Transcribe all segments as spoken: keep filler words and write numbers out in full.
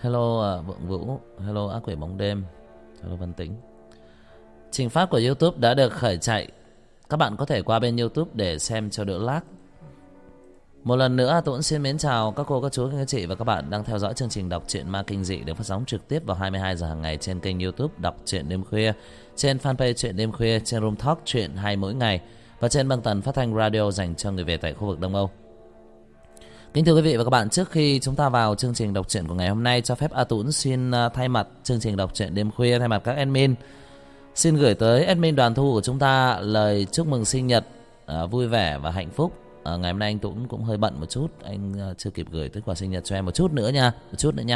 Hello à, Vượng Vũ. Hello ác quỷ bóng đêm. Hello Văn Tĩnh. Trình phát của YouTube đã được khởi chạy. Các bạn có thể qua bên YouTube để xem cho đỡ lag. Một lần nữa tôi cũng xin mến chào các cô, các chú, các chị và các bạn đang theo dõi chương trình đọc truyện ma kinh dị được phát sóng trực tiếp vào hai mươi hai giờ hàng ngày trên kênh YouTube Đọc truyện đêm khuya, trên fanpage Truyện đêm khuya, trên Room Talk truyện hay mỗi ngày và trên băng tần phát thanh radio dành cho người Việt tại khu vực Đông Âu. Kính thưa quý vị và các bạn, trước khi chúng ta vào chương trình đọc truyện của ngày hôm nay, cho phép A Tũng xin thay mặt chương trình đọc truyện đêm khuya, thay mặt các admin, xin gửi tới admin Đoàn Thu của chúng ta lời chúc mừng sinh nhật uh, vui vẻ và hạnh phúc. Uh, ngày hôm nay anh Tũng cũng hơi bận một chút, anh uh, chưa kịp gửi tới quà sinh nhật cho em một chút nữa nha, một chút nữa nha.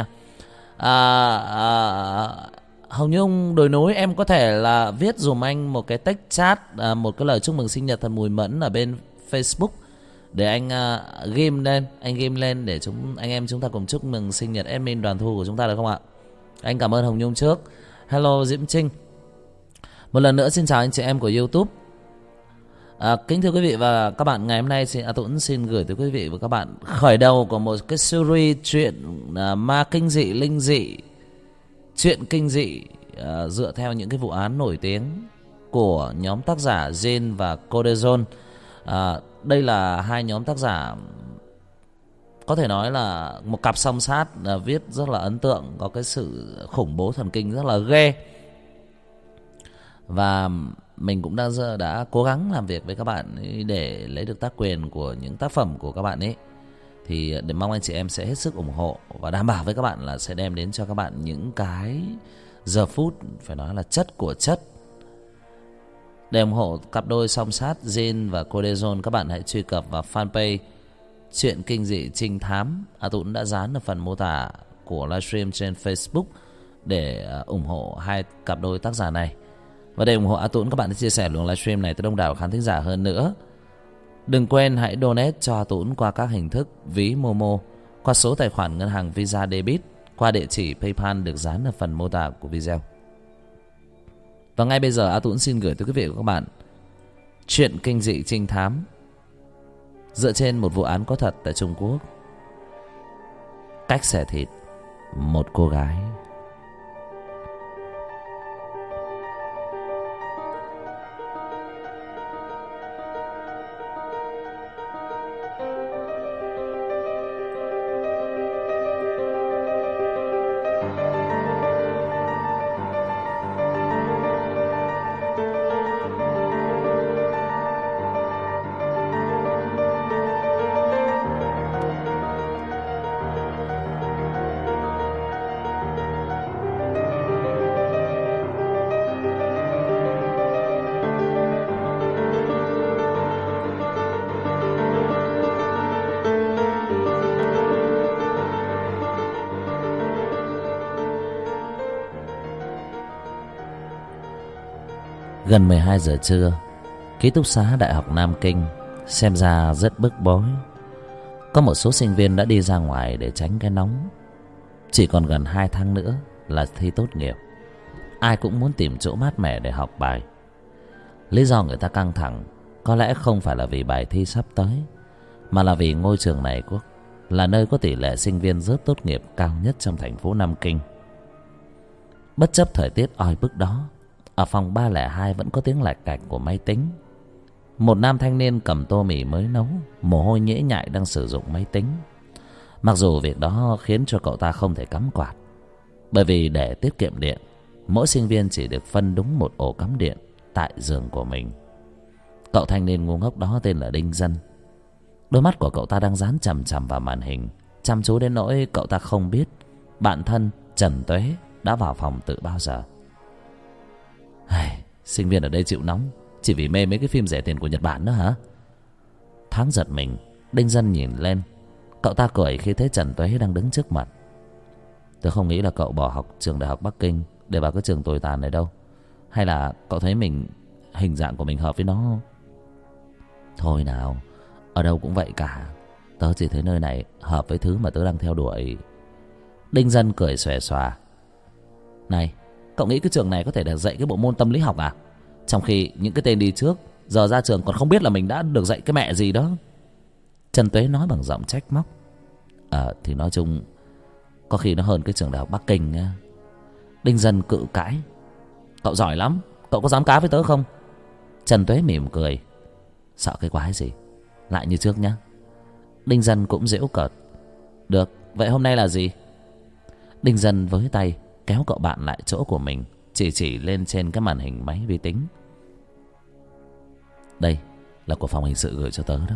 Uh, uh, Hồng Nhung đồi núi, em có thể là viết dùm anh một cái text chat, uh, một cái lời chúc mừng sinh nhật thật mùi mẫn ở bên Facebook để anh uh, ghim lên, anh ghim lên để chúng anh em chúng ta cùng chúc mừng sinh nhật admin Đoàn Thu của chúng ta được không ạ? Anh cảm ơn Hồng Nhung trước. Hello Diễm Trinh. Một lần nữa xin chào anh chị em của YouTube. À, kính thưa quý vị và các bạn, ngày hôm nay xin A Tuấn xin gửi tới quý vị và các bạn khởi đầu của một cái series truyện uh, ma kinh dị, linh dị, truyện kinh dị uh, dựa theo những cái vụ án nổi tiếng của nhóm tác giả Jin và Codezone. Uh, đây là hai nhóm tác giả có thể nói là một cặp song sát, uh, viết rất là ấn tượng, có cái sự khủng bố thần kinh rất là ghê. Và mình cũng đã đã cố gắng làm việc với các bạn để lấy được tác quyền của những tác phẩm của các bạn ấy. Thì để mong anh chị em sẽ hết sức ủng hộ và đảm bảo với các bạn là sẽ đem đến cho các bạn những cái giờ phút phải nói là chất của chất. Để ủng hộ cặp đôi song sát Jin và Codezone, các bạn hãy truy cập vào fanpage Truyện Kinh Dị Trinh Thám. A Tũng đã dán ở phần mô tả của livestream trên Facebook để ủng hộ hai cặp đôi tác giả này. Và để ủng hộ A Tũng, các bạn hãy chia sẻ luồng livestream này tới đông đảo khán thính giả hơn nữa. Đừng quên hãy donate cho A Tũng qua các hình thức ví Momo, qua số tài khoản ngân hàng Visa Debit, qua địa chỉ PayPal được dán ở phần mô tả của video. Và ngay bây giờ A Tũng xin gửi tới quý vị và các bạn Truyện Kinh Dị Trinh Thám dựa trên một vụ án có thật tại Trung Quốc. Cách xẻ thịt một cô gái. Gần mười hai giờ trưa, ký túc xá Đại học Nam Kinh xem ra rất bức bối. Có một số sinh viên đã đi ra ngoài để tránh cái nóng. Chỉ còn gần hai tháng nữa là thi tốt nghiệp. Ai cũng muốn tìm chỗ mát mẻ để học bài. Lý do người ta căng thẳng có lẽ không phải là vì bài thi sắp tới, mà là vì ngôi trường này là nơi có tỷ lệ sinh viên rớt tốt nghiệp cao nhất trong thành phố Nam Kinh. Bất chấp thời tiết oi bức đó, ở phòng ba không hai vẫn có tiếng lạch cạch của máy tính. Một nam thanh niên cầm tô mì mới nấu, mồ hôi nhễ nhại đang sử dụng máy tính. Mặc dù việc đó khiến cho cậu ta không thể cắm quạt, bởi vì để tiết kiệm điện, mỗi sinh viên chỉ được phân đúng một ổ cắm điện tại giường của mình. Cậu thanh niên ngu ngốc đó tên là Đinh Dân. Đôi mắt của cậu ta đang dán chằm chằm vào màn hình, chăm chú đến nỗi cậu ta không biết bạn thân Trần Tuế đã vào phòng từ bao giờ. Ai, sinh viên ở đây chịu nóng chỉ vì mê mấy cái phim rẻ tiền của Nhật Bản đó hả? Thoáng giật mình, Đinh Dân nhìn lên. Cậu ta cười khi thấy Trần Tuế đang đứng trước mặt. Tôi không nghĩ là cậu bỏ học trường Đại học Bắc Kinh để vào cái trường tồi tàn này đâu. Hay là cậu thấy mình, hình dạng của mình hợp với nó? Thôi nào, ở đâu cũng vậy cả. Tớ chỉ thấy nơi này hợp với thứ mà tớ đang theo đuổi. Đinh Dân cười xòe xòa. Này, cậu nghĩ cái trường này có thể được dạy cái bộ môn tâm lý học à? Trong khi những cái tên đi trước giờ ra trường còn không biết là mình đã được dạy cái mẹ gì đó. Trần Tuế nói bằng giọng trách móc. Ờ thì nói chung Có khi nó hơn cái trường đại học Bắc Kinh nha. Đinh Dân cự cãi. Cậu giỏi lắm, cậu có dám cá với tớ không? Trần Tuế mỉm cười. Sợ cái quái gì, lại như trước nhá. Đinh Dân cũng giễu cợt. Được, vậy hôm nay là gì? Đinh Dân với tay kéo cậu bạn lại chỗ của mình, chỉ chỉ lên trên cái màn hình máy vi tính. Đây là của phòng hình sự gửi cho tớ đó.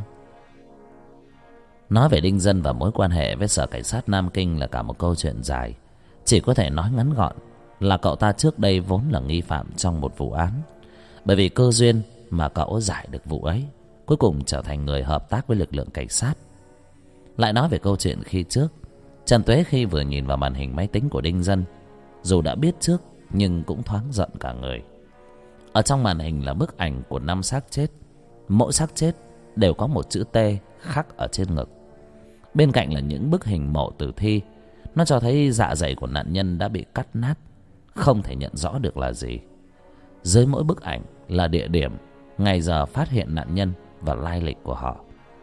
Nói về Đinh Dân và mối quan hệ với Sở Cảnh sát Nam Kinh là cả một câu chuyện dài. Chỉ có thể nói ngắn gọn là cậu ta trước đây vốn là nghi phạm trong một vụ án. Bởi vì cơ duyên mà cậu giải được vụ ấy, cuối cùng trở thành người hợp tác với lực lượng cảnh sát. Lại nói về câu chuyện khi trước, Trần Tuế khi vừa nhìn vào màn hình máy tính của Đinh Dân, dù đã biết trước nhưng cũng thoáng giận cả người. Ở trong màn hình là bức ảnh của năm xác chết. Mỗi xác chết đều có một chữ T khắc ở trên ngực. Bên cạnh là những bức hình mộ tử thi. Nó cho thấy dạ dày của nạn nhân đã bị cắt nát, không thể nhận rõ được là gì. Dưới mỗi bức ảnh là địa điểm, ngày giờ phát hiện nạn nhân và lai lịch của họ.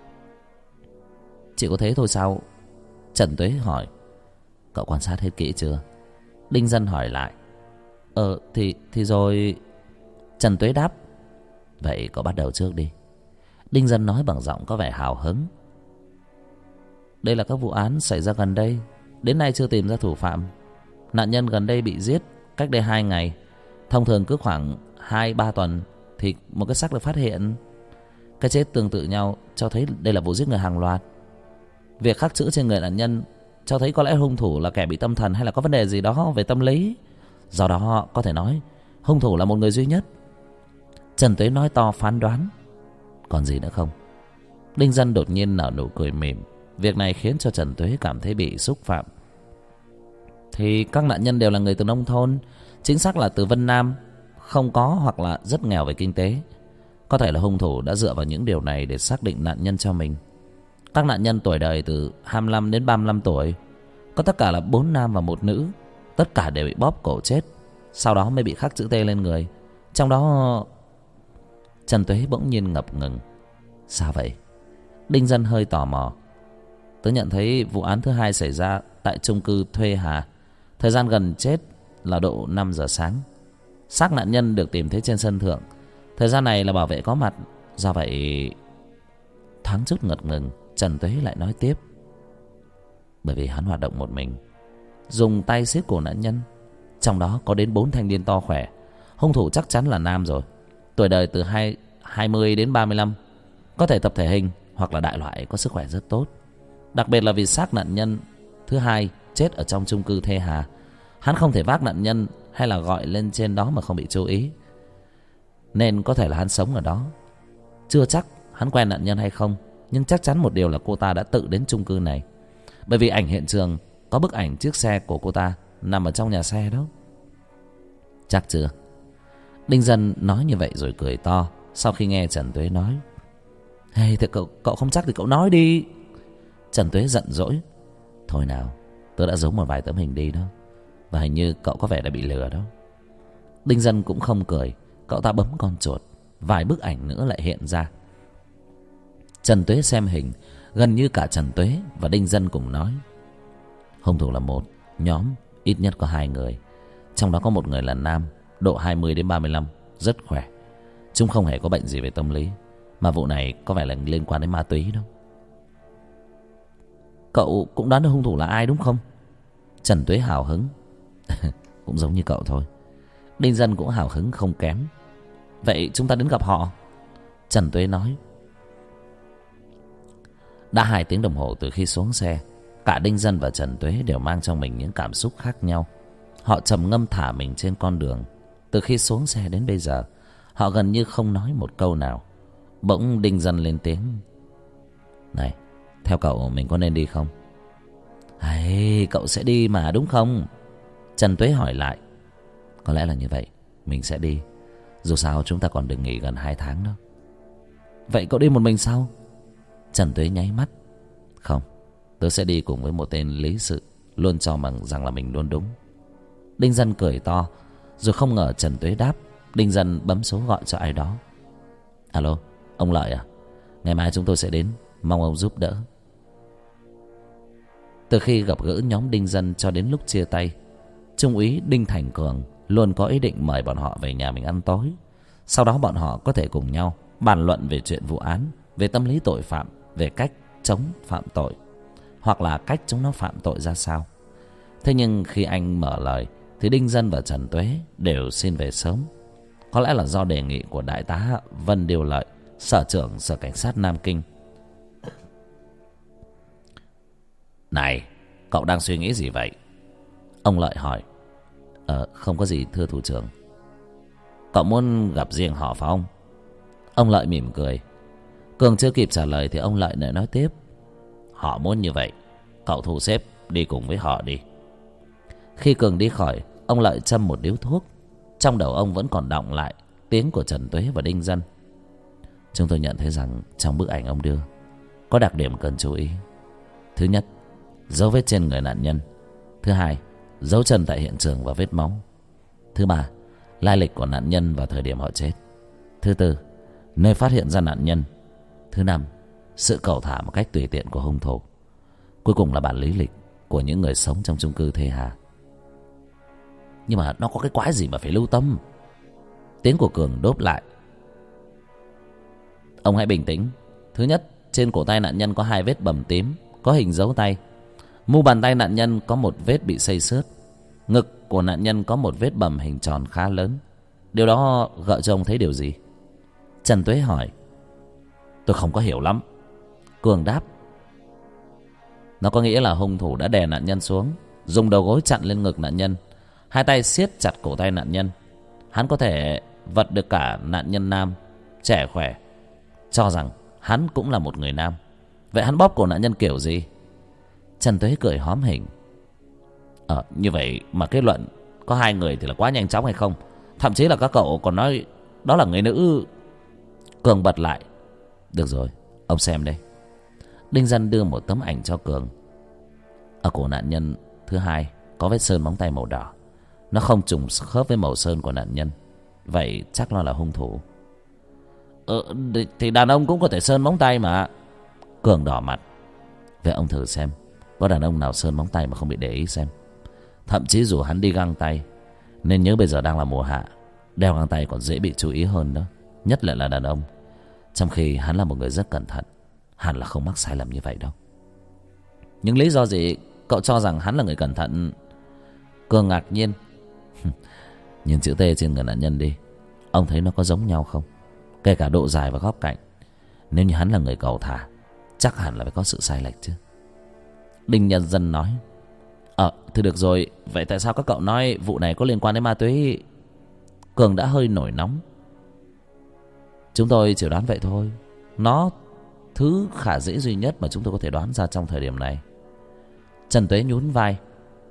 Chỉ có thế thôi sao? Trần Tuế hỏi. Cậu quan sát hết kỹ chưa? Đinh Dân hỏi lại. Ờ thì, thì rồi. Trần Tuế đáp. Vậy cậu bắt đầu trước đi. Đinh Dân nói bằng giọng có vẻ hào hứng. Đây là các vụ án xảy ra gần đây, đến nay chưa tìm ra thủ phạm. Nạn nhân gần đây bị giết cách đây hai ngày. Thông thường cứ khoảng hai ba tuần thì một cái xác được phát hiện. Cái chết tương tự nhau cho thấy đây là vụ giết người hàng loạt. Việc khắc chữ trên người nạn nhân cho thấy có lẽ hung thủ là kẻ bị tâm thần hay là có vấn đề gì đó về tâm lý. Do đó có thể nói hung thủ là một người duy nhất. Trần Tuế nói to phán đoán. Còn gì nữa không? Đinh Dân đột nhiên nở nụ cười mỉm. Việc này khiến cho Trần Tuế cảm thấy bị xúc phạm. Thì các nạn nhân đều là người từ nông thôn, chính xác là từ Vân Nam, không có hoặc là rất nghèo về kinh tế. Có thể là hung thủ đã dựa vào những điều này để xác định nạn nhân cho mình. Các nạn nhân tuổi đời từ hai mươi lăm đến ba mươi lăm tuổi, có tất cả là bốn nam và một nữ. Tất cả đều bị bóp cổ chết, sau đó mới bị khắc chữ T lên người. Trong đó... Trần Tuế bỗng nhiên ngập ngừng. Sao vậy? Đinh Dân hơi tò mò. Tớ nhận thấy vụ án thứ hai xảy ra tại chung cư Thuê Hà. Thời gian gần chết là độ năm giờ sáng. Xác nạn nhân được tìm thấy trên sân thượng. Thời gian này là bảo vệ có mặt. Do vậy... Thoáng chút ngật ngừng, Trần Tuế lại nói tiếp. Bởi vì hắn hoạt động một mình, dùng tay siết cổ nạn nhân. Trong đó có đến bốn thanh niên to khỏe. Hung thủ chắc chắn là nam rồi. Tuổi đời từ hai mươi đến ba mươi lăm. Có thể tập thể hình hoặc là đại loại, có sức khỏe rất tốt. Đặc biệt là vì xác nạn nhân thứ hai chết ở trong chung cư Thê Hà. Hắn không thể vác nạn nhân hay là gọi lên trên đó mà không bị chú ý. Nên có thể là hắn sống ở đó. Chưa chắc hắn quen nạn nhân hay không, nhưng chắc chắn một điều là cô ta đã tự đến chung cư này. Bởi vì ảnh hiện trường có bức ảnh chiếc xe của cô ta nằm ở trong nhà xe đó. Chắc chưa? Đinh Dân nói như vậy rồi cười to. Sau khi nghe Trần Tuế nói. Hey, thì cậu, cậu không chắc thì cậu nói đi. Trần Tuế giận dỗi. Thôi nào, tớ đã giấu một vài tấm hình đi đó, và hình như cậu có vẻ đã bị lừa đó. Đinh Dân cũng không cười. Cậu ta bấm con chuột, vài bức ảnh nữa lại hiện ra. Trần Tuế xem hình. Gần như cả Trần Tuế và Đinh Dân cùng nói. Hung thủ là một nhóm ít nhất có hai người. Trong đó có một người là nam, độ hai mươi đến ba mươi lăm, rất khỏe. Chúng không hề có bệnh gì về tâm lý, mà vụ này có vẻ là liên quan đến ma túy đâu. Cậu cũng đoán được hung thủ là ai đúng không? Trần Tuế hào hứng. Cũng giống như cậu thôi. Đinh Dân cũng hào hứng không kém. Vậy chúng ta đến gặp họ. Trần Tuế nói. Đã hai tiếng đồng hồ từ khi xuống xe, cả Đinh Dân và Trần Tuế đều mang trong mình những cảm xúc khác nhau. Họ trầm ngâm thả mình trên con đường. Từ khi xuống xe đến bây giờ, họ gần như không nói một câu nào. Bỗng Đinh Dân lên tiếng. Này, theo cậu mình có nên đi không? Hay, cậu sẽ đi mà đúng không? Trần Tuế hỏi lại. Có lẽ là như vậy, mình sẽ đi. Dù sao chúng ta còn được nghỉ gần hai tháng đó. Vậy cậu đi một mình sao? Trần Tuế nháy mắt. Không, tớ sẽ đi cùng với một tên lý sự, luôn cho bằng rằng là mình luôn đúng. Đinh Dân cười to. Rồi không ngờ Trần Tuế đáp. Đinh Dân bấm số gọi cho ai đó. Alo, ông Lợi à? Ngày mai chúng tôi sẽ đến, mong ông giúp đỡ. Từ khi gặp gỡ nhóm Đinh Dân cho đến lúc chia tay, Trung úy Đinh Thành Cường luôn có ý định mời bọn họ về nhà mình ăn tối. Sau đó bọn họ có thể cùng nhau bàn luận về chuyện vụ án, về tâm lý tội phạm, về cách chống phạm tội, hoặc là cách chúng nó phạm tội ra sao. Thế nhưng khi anh mở lời thì Đinh Dân và Trần Tuế đều xin về sớm. Có lẽ là do đề nghị của đại tá Vân Điều Lợi, sở trưởng sở cảnh sát Nam Kinh. Này, cậu đang suy nghĩ gì vậy? Ông Lợi hỏi. Ờ, không có gì thưa thủ trưởng. Cậu muốn gặp riêng họ phải không? Ông Lợi mỉm cười. Cường chưa kịp trả lời thì ông Lợi lại nói tiếp. Họ muốn như vậy, cậu thu xếp đi cùng với họ đi. Khi Cường đi khỏi, ông Lợi châm một điếu thuốc. Trong đầu ông vẫn còn đọng lại tiếng của Trần Tuế và Đinh Dân. Chúng tôi nhận thấy rằng trong bức ảnh ông đưa có đặc điểm cần chú ý. Thứ nhất, dấu vết trên người nạn nhân. Thứ hai, dấu chân tại hiện trường và vết máu. Thứ ba, lai lịch của nạn nhân và thời điểm họ chết. Thứ tư, nơi phát hiện ra nạn nhân. Thứ năm, sự cẩu thả một cách tùy tiện của hung thủ. Cuối cùng là bản lý lịch của những người sống trong chung cư Thê Hà. Nhưng mà nó có cái quái gì mà phải lưu tâm? Tiếng của Cường đốp lại. Ông hãy bình tĩnh. Thứ nhất, trên cổ tay nạn nhân có hai vết bầm tím, có hình dấu tay. Mu bàn tay nạn nhân có một vết bị xây xước. Ngực của nạn nhân có một vết bầm hình tròn khá lớn. Điều đó gợi cho ông thấy điều gì? Trần Tuế hỏi. Tôi không có hiểu lắm. Cường đáp. Nó có nghĩa là hung thủ đã đè nạn nhân xuống, dùng đầu gối chặn lên ngực nạn nhân, hai tay siết chặt cổ tay nạn nhân. Hắn có thể vật được cả nạn nhân nam, trẻ khỏe, cho rằng hắn cũng là một người nam. Vậy hắn bóp cổ nạn nhân kiểu gì? Trần Tuế cười hóm hỉnh. Ờ, như vậy mà kết luận có hai người thì là quá nhanh chóng hay không? Thậm chí là các cậu còn nói đó là người nữ. Cường bật lại. Được rồi, ông xem đây. Đinh Dân đưa một tấm ảnh cho Cường. Ở cổ nạn nhân thứ hai có vết sơn móng tay màu đỏ. Nó không trùng khớp với màu sơn của nạn nhân. Vậy chắc nó là hung thủ. Ờ, thì đàn ông cũng có thể sơn móng tay mà. Cường đỏ mặt. Vậy ông thử xem, có đàn ông nào sơn móng tay mà không bị để ý xem. Thậm chí dù hắn đi găng tay, nên nhớ bây giờ đang là mùa hạ, đeo găng tay còn dễ bị chú ý hơn đó. Nhất là là đàn ông. Trong khi hắn là một người rất cẩn thận, hẳn là không mắc sai lầm như vậy đâu. Nhưng lý do gì cậu cho rằng hắn là người cẩn thận? Cường ngạc nhiên. Nhìn chữ T trên người nạn nhân đi, ông thấy nó có giống nhau không? Kể cả độ dài và góc cạnh. Nếu như hắn là người cẩu thả, chắc hẳn là phải có sự sai lệch chứ. Đinh Nhân Dân nói. Ờ, thì được rồi. Vậy tại sao các cậu nói vụ này có liên quan đến ma túy? Cường đã hơi nổi nóng. Chúng tôi chỉ đoán vậy thôi. Nó thứ khả dĩ duy nhất mà chúng tôi có thể đoán ra trong thời điểm này. Trần Tuế nhún vai.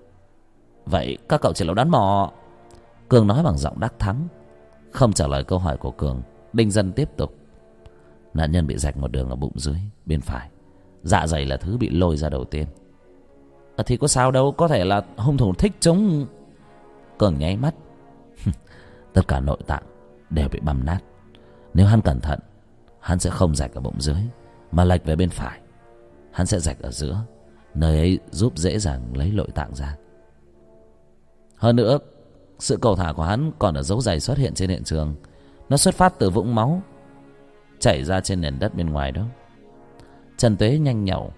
Vậy các cậu chỉ là đoán mò. Cường nói bằng giọng đắc thắng. Không trả lời câu hỏi của Cường, Đinh Dân tiếp tục. Nạn nhân bị rạch một đường ở bụng dưới bên phải. Dạ dày là thứ bị lôi ra đầu tiên. À, thì có sao đâu, có thể là hung thủ thích chúng. Cường nháy mắt. Tất cả nội tạng đều bị băm nát. Nếu hắn cẩn thận, hắn sẽ không rạch ở bụng dưới, mà lệch về bên phải. Hắn sẽ rạch ở giữa, nơi ấy giúp dễ dàng lấy nội tạng ra. Hơn nữa, sự cầu thả của hắn còn ở dấu giày xuất hiện trên hiện trường. Nó xuất phát từ vũng máu chảy ra trên nền đất bên ngoài đó. Trần Tuế nhanh nhẩu.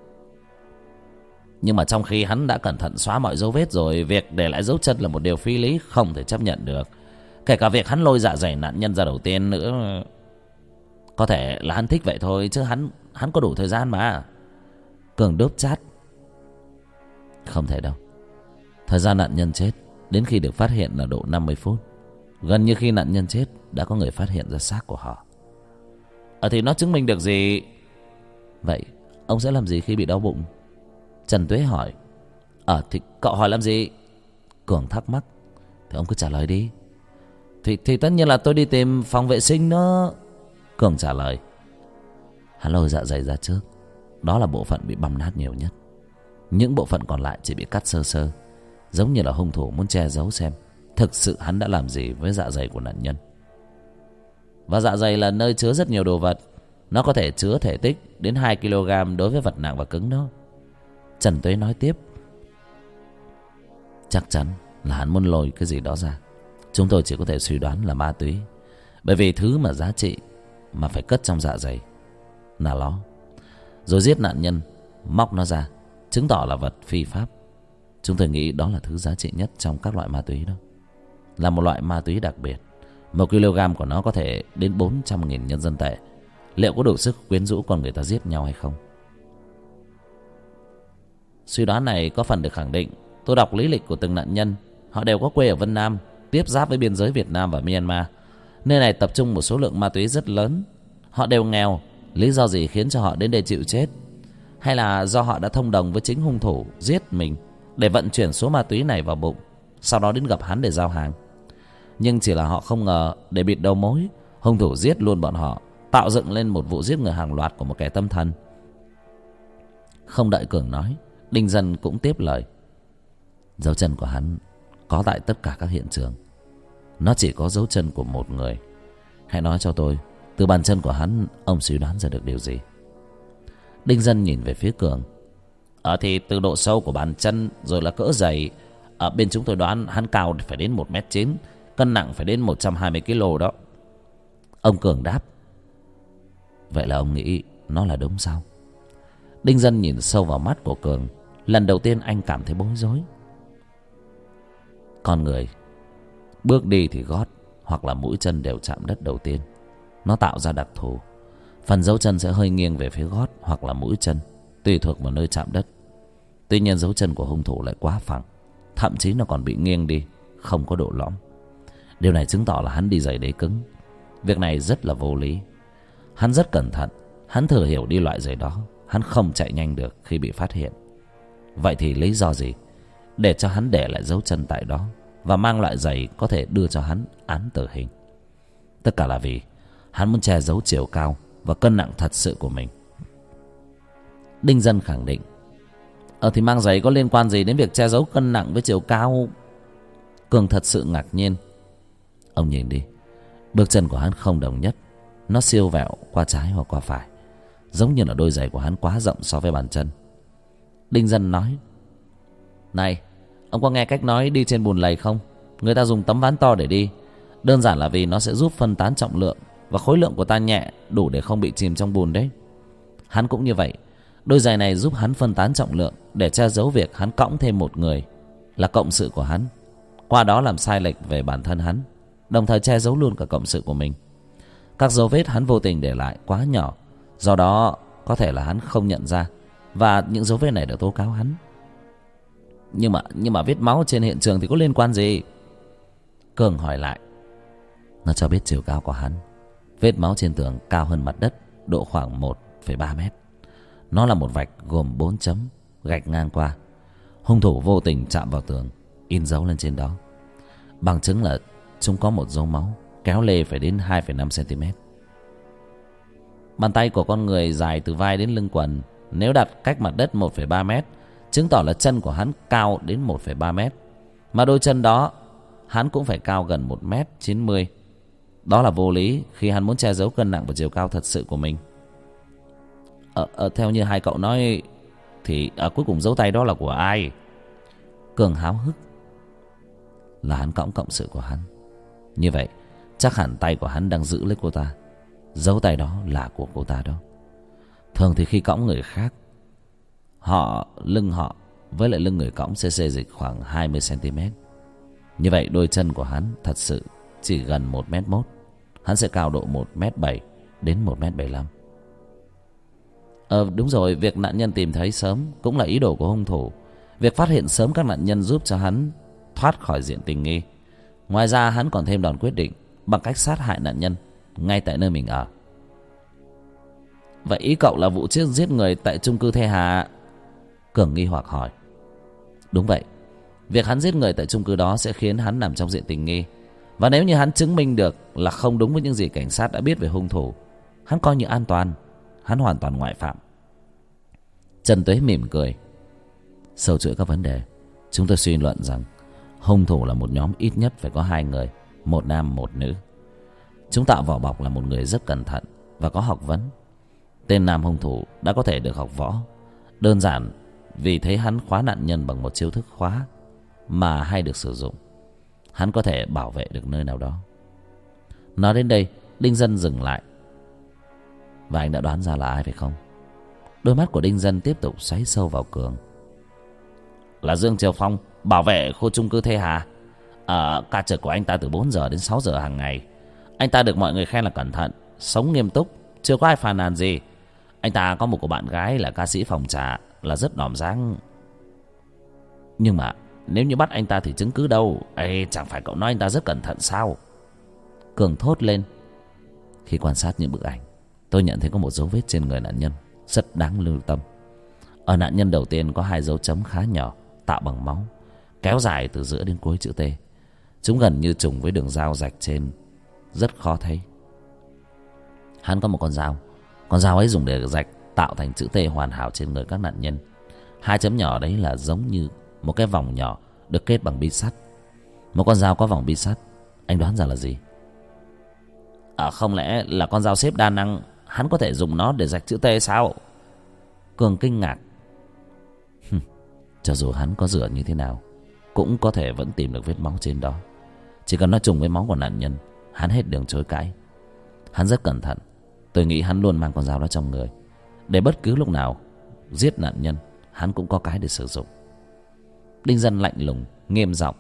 Nhưng mà trong khi hắn đã cẩn thận xóa mọi dấu vết rồi, việc để lại dấu chân là một điều phi lý, không thể chấp nhận được. Kể cả việc hắn lôi dạ dày nạn nhân ra đầu tiên nữa. Có thể là hắn thích vậy thôi, chứ hắn hắn có đủ thời gian mà. Cường đốp chát. Không thể đâu. Thời gian nạn nhân chết đến khi được phát hiện là độ năm mươi phút. Gần như khi nạn nhân chết đã có người phát hiện ra xác của họ. Ờ thì nó chứng minh được gì? Vậy ông sẽ làm gì khi bị đau bụng? Trần Tuế hỏi. Ờ thì cậu hỏi làm gì? Cường thắc mắc. Thì ông cứ trả lời đi. Thì, thì tất nhiên là tôi đi tìm phòng vệ sinh đó. Cường trả lời. Hắn lôi dạ dày ra trước. Đó là bộ phận bị băm nát nhiều nhất. Những bộ phận còn lại chỉ bị cắt sơ sơ, giống như là hung thủ muốn che giấu xem thực sự hắn đã làm gì với dạ dày của nạn nhân. Và dạ dày là nơi chứa rất nhiều đồ vật. Nó có thể chứa thể tích đến hai ki lô gam đối với vật nặng và cứng đó. Trần Tuế nói tiếp: chắc chắn là hắn muốn lôi cái gì đó ra. Chúng tôi chỉ có thể suy đoán là ma túy, bởi vì thứ mà giá trị mà phải cất trong dạ dày là nó. Rồi giết nạn nhân, móc nó ra, chứng tỏ là vật phi pháp. Chúng tôi nghĩ đó là thứ giá trị nhất trong các loại ma túy đó. Là một loại ma túy đặc biệt. Một kg của nó có thể đến bốn trăm nghìn nhân dân tệ. Liệu có đủ sức quyến rũ con người ta giết nhau hay không? Suy đoán này có phần được khẳng định. Tôi đọc lý lịch của từng nạn nhân. Họ đều có quê ở Vân Nam, tiếp giáp với biên giới Việt Nam và Myanmar. Nơi này tập trung một số lượng ma túy rất lớn. Họ đều nghèo. Lý do gì khiến cho họ đến đây chịu chết? Hay là do họ đã thông đồng với chính hung thủ giết mình để vận chuyển số ma túy này vào bụng, sau đó đến gặp hắn để giao hàng? Nhưng chỉ là họ không ngờ, để bịt đầu mối, hung thủ giết luôn bọn họ, tạo dựng lên một vụ giết người hàng loạt của một kẻ tâm thần. Không đợi Cường nói, Đinh Dân cũng tiếp lời: dấu chân của hắn có tại tất cả các hiện trường. Nó chỉ có dấu chân của một người. Hãy nói cho tôi, từ bàn chân của hắn, ông suy đoán ra được điều gì? Đinh Dân nhìn về phía Cường. Ờ thì từ độ sâu của bàn chân, rồi là cỡ giày, ở bên chúng tôi đoán hắn cao phải đến một mét chín, cân nặng phải đến một trăm hai mươi ki lô đó. Ông Cường đáp. Vậy là ông nghĩ nó là đúng sao? Đinh Dân nhìn sâu vào mắt của Cường. Lần đầu tiên anh cảm thấy bối rối. Con người bước đi thì gót hoặc là mũi chân đều chạm đất đầu tiên. Nó tạo ra đặc thù. Phần dấu chân sẽ hơi nghiêng về phía gót hoặc là mũi chân, tùy thuộc vào nơi chạm đất. Tuy nhiên dấu chân của hung thủ lại quá phẳng, thậm chí nó còn bị nghiêng đi, không có độ lõm. Điều này chứng tỏ là hắn đi giày đế cứng. Việc này rất là vô lý. Hắn rất cẩn thận. Hắn thừa hiểu đi loại giày đó, hắn không chạy nhanh được khi bị phát hiện. Vậy thì lý do gì để cho hắn để lại dấu chân tại đó và mang loại giày có thể đưa cho hắn án tử hình? Tất cả là vì hắn muốn che giấu chiều cao và cân nặng thật sự của mình. Đinh Dân khẳng định. Ờ thì mang giày có liên quan gì đến việc che giấu cân nặng với chiều cao? Cường thật sự ngạc nhiên. Ông nhìn đi, bước chân của hắn không đồng nhất. Nó siêu vẹo qua trái hoặc qua phải, giống như là đôi giày của hắn quá rộng so với bàn chân. Đinh Dân nói. Này, ông có nghe cách nói đi trên bùn lầy không? Người ta dùng tấm ván to để đi. Đơn giản là vì nó sẽ giúp phân tán trọng lượng, và khối lượng của ta nhẹ, đủ để không bị chìm trong bùn đấy. Hắn cũng như vậy. Đôi giày này giúp hắn phân tán trọng lượng, để che giấu việc hắn cõng thêm một người là cộng sự của hắn, qua đó làm sai lệch về bản thân hắn, đồng thời che giấu luôn cả cộng sự của mình. Các dấu vết hắn vô tình để lại quá nhỏ, do đó có thể là hắn không nhận ra, và những dấu vết này đã tố cáo hắn. Nhưng mà nhưng mà vết máu trên hiện trường thì có liên quan gì? Cường hỏi lại. Nó cho biết chiều cao của hắn. Vết máu trên tường cao hơn mặt đất độ khoảng một phẩy ba mét. Nó là một vạch gồm bốn chấm gạch ngang qua. Hung thủ vô tình chạm vào tường, in dấu lên trên đó. Bằng chứng là chúng có một dấu máu kéo lê phải đến hai phẩy năm xăng ti mét. Bàn tay của con người dài từ vai đến lưng quần. Nếu đặt cách mặt đất một phẩy ba mét, chứng tỏ là chân của hắn cao đến một phẩy ba mét. Mà đôi chân đó hắn cũng phải cao gần một mét chín mươi. Đó là vô lý khi hắn muốn che giấu cân nặng và chiều cao thật sự của mình. Ờ, ờ, theo như hai cậu nói thì à, cuối cùng dấu tay đó là của ai? Cường háo hức. Là hắn cõng cộng sự của hắn. Như vậy chắc hẳn tay của hắn đang giữ lấy cô ta. Dấu tay đó là của cô ta đó. Thường thì khi cõng người khác, họ lưng họ với lại lưng người cõng sẽ xê dịch khoảng hai mươi xăng ti mét. Như vậy đôi chân của hắn thật sự chỉ gần một mét mốt. Hắn sẽ cao độ một mét bảy đến một mét bảy mươi lăm. Ờ đúng rồi, việc nạn nhân tìm thấy sớm cũng là ý đồ của hung thủ. Việc phát hiện sớm các nạn nhân giúp cho hắn thoát khỏi diện tình nghi. Ngoài ra hắn còn thêm đòn quyết định bằng cách sát hại nạn nhân ngay tại nơi mình ở. Vậy ý cậu là vụ chết giết người tại chung cư Thê Hà? Cường nghi hoặc hỏi. Đúng vậy. Việc hắn giết người tại chung cư đó sẽ khiến hắn nằm trong diện tình nghi. Và nếu như hắn chứng minh được là không đúng với những gì cảnh sát đã biết về hung thủ, hắn coi như an toàn. Hắn hoàn toàn ngoại phạm. Trần Tuế mỉm cười. Sâu chuỗi các vấn đề, chúng tôi suy luận rằng hung thủ là một nhóm ít nhất phải có hai người, một nam một nữ. Chúng tạo vỏ bọc là một người rất cẩn thận và có học vấn. Tên nam hung thủ đã có thể được học võ. Đơn giản vì thấy hắn khóa nạn nhân bằng một chiêu thức khóa mà hay được sử dụng, hắn có thể bảo vệ được nơi nào đó. Nói đến đây, Đinh Dân dừng lại. Và anh đã đoán ra là ai phải không? Đôi mắt của Đinh Dân tiếp tục xoáy sâu vào Cường. Là Dương Triều Phong, bảo vệ khu chung cư Thê Hà. Ở ca trực của anh ta từ bốn giờ đến sáu giờ hàng ngày. Anh ta được mọi người khen là cẩn thận, sống nghiêm túc, chưa có ai phàn nàn gì. Anh ta có một cô bạn gái là ca sĩ phòng trà, là rất đỏm dáng. Nhưng mà nếu như bắt anh ta thì chứng cứ đâu? Ê, chẳng phải cậu nói anh ta rất cẩn thận sao? Cường thốt lên. Khi quan sát những bức ảnh, tôi nhận thấy có một dấu vết trên người nạn nhân rất đáng lưu tâm. Ở nạn nhân đầu tiên có hai dấu chấm khá nhỏ, tạo bằng máu, kéo dài từ giữa đến cuối chữ T. Chúng gần như trùng với đường dao rạch trên, rất khó thấy. Hắn có một con dao. Con dao ấy dùng để rạch tạo thành chữ T hoàn hảo trên người các nạn nhân. Hai chấm nhỏ đấy là giống như một cái vòng nhỏ được kết bằng bi sắt. Một con dao có vòng bi sắt, anh đoán ra là gì? À, không lẽ là con dao xếp đa năng? Hắn có thể dùng nó để rạch chữ T sao? Cường kinh ngạc. Cho dù hắn có rửa như thế nào, cũng có thể vẫn tìm được vết máu trên đó. Chỉ cần nó trùng với máu của nạn nhân, hắn hết đường chối cãi. Hắn rất cẩn thận. Tôi nghĩ hắn luôn mang con dao đó trong người, để bất cứ lúc nào giết nạn nhân, hắn cũng có cái để sử dụng. Đinh Dân lạnh lùng, nghiêm giọng.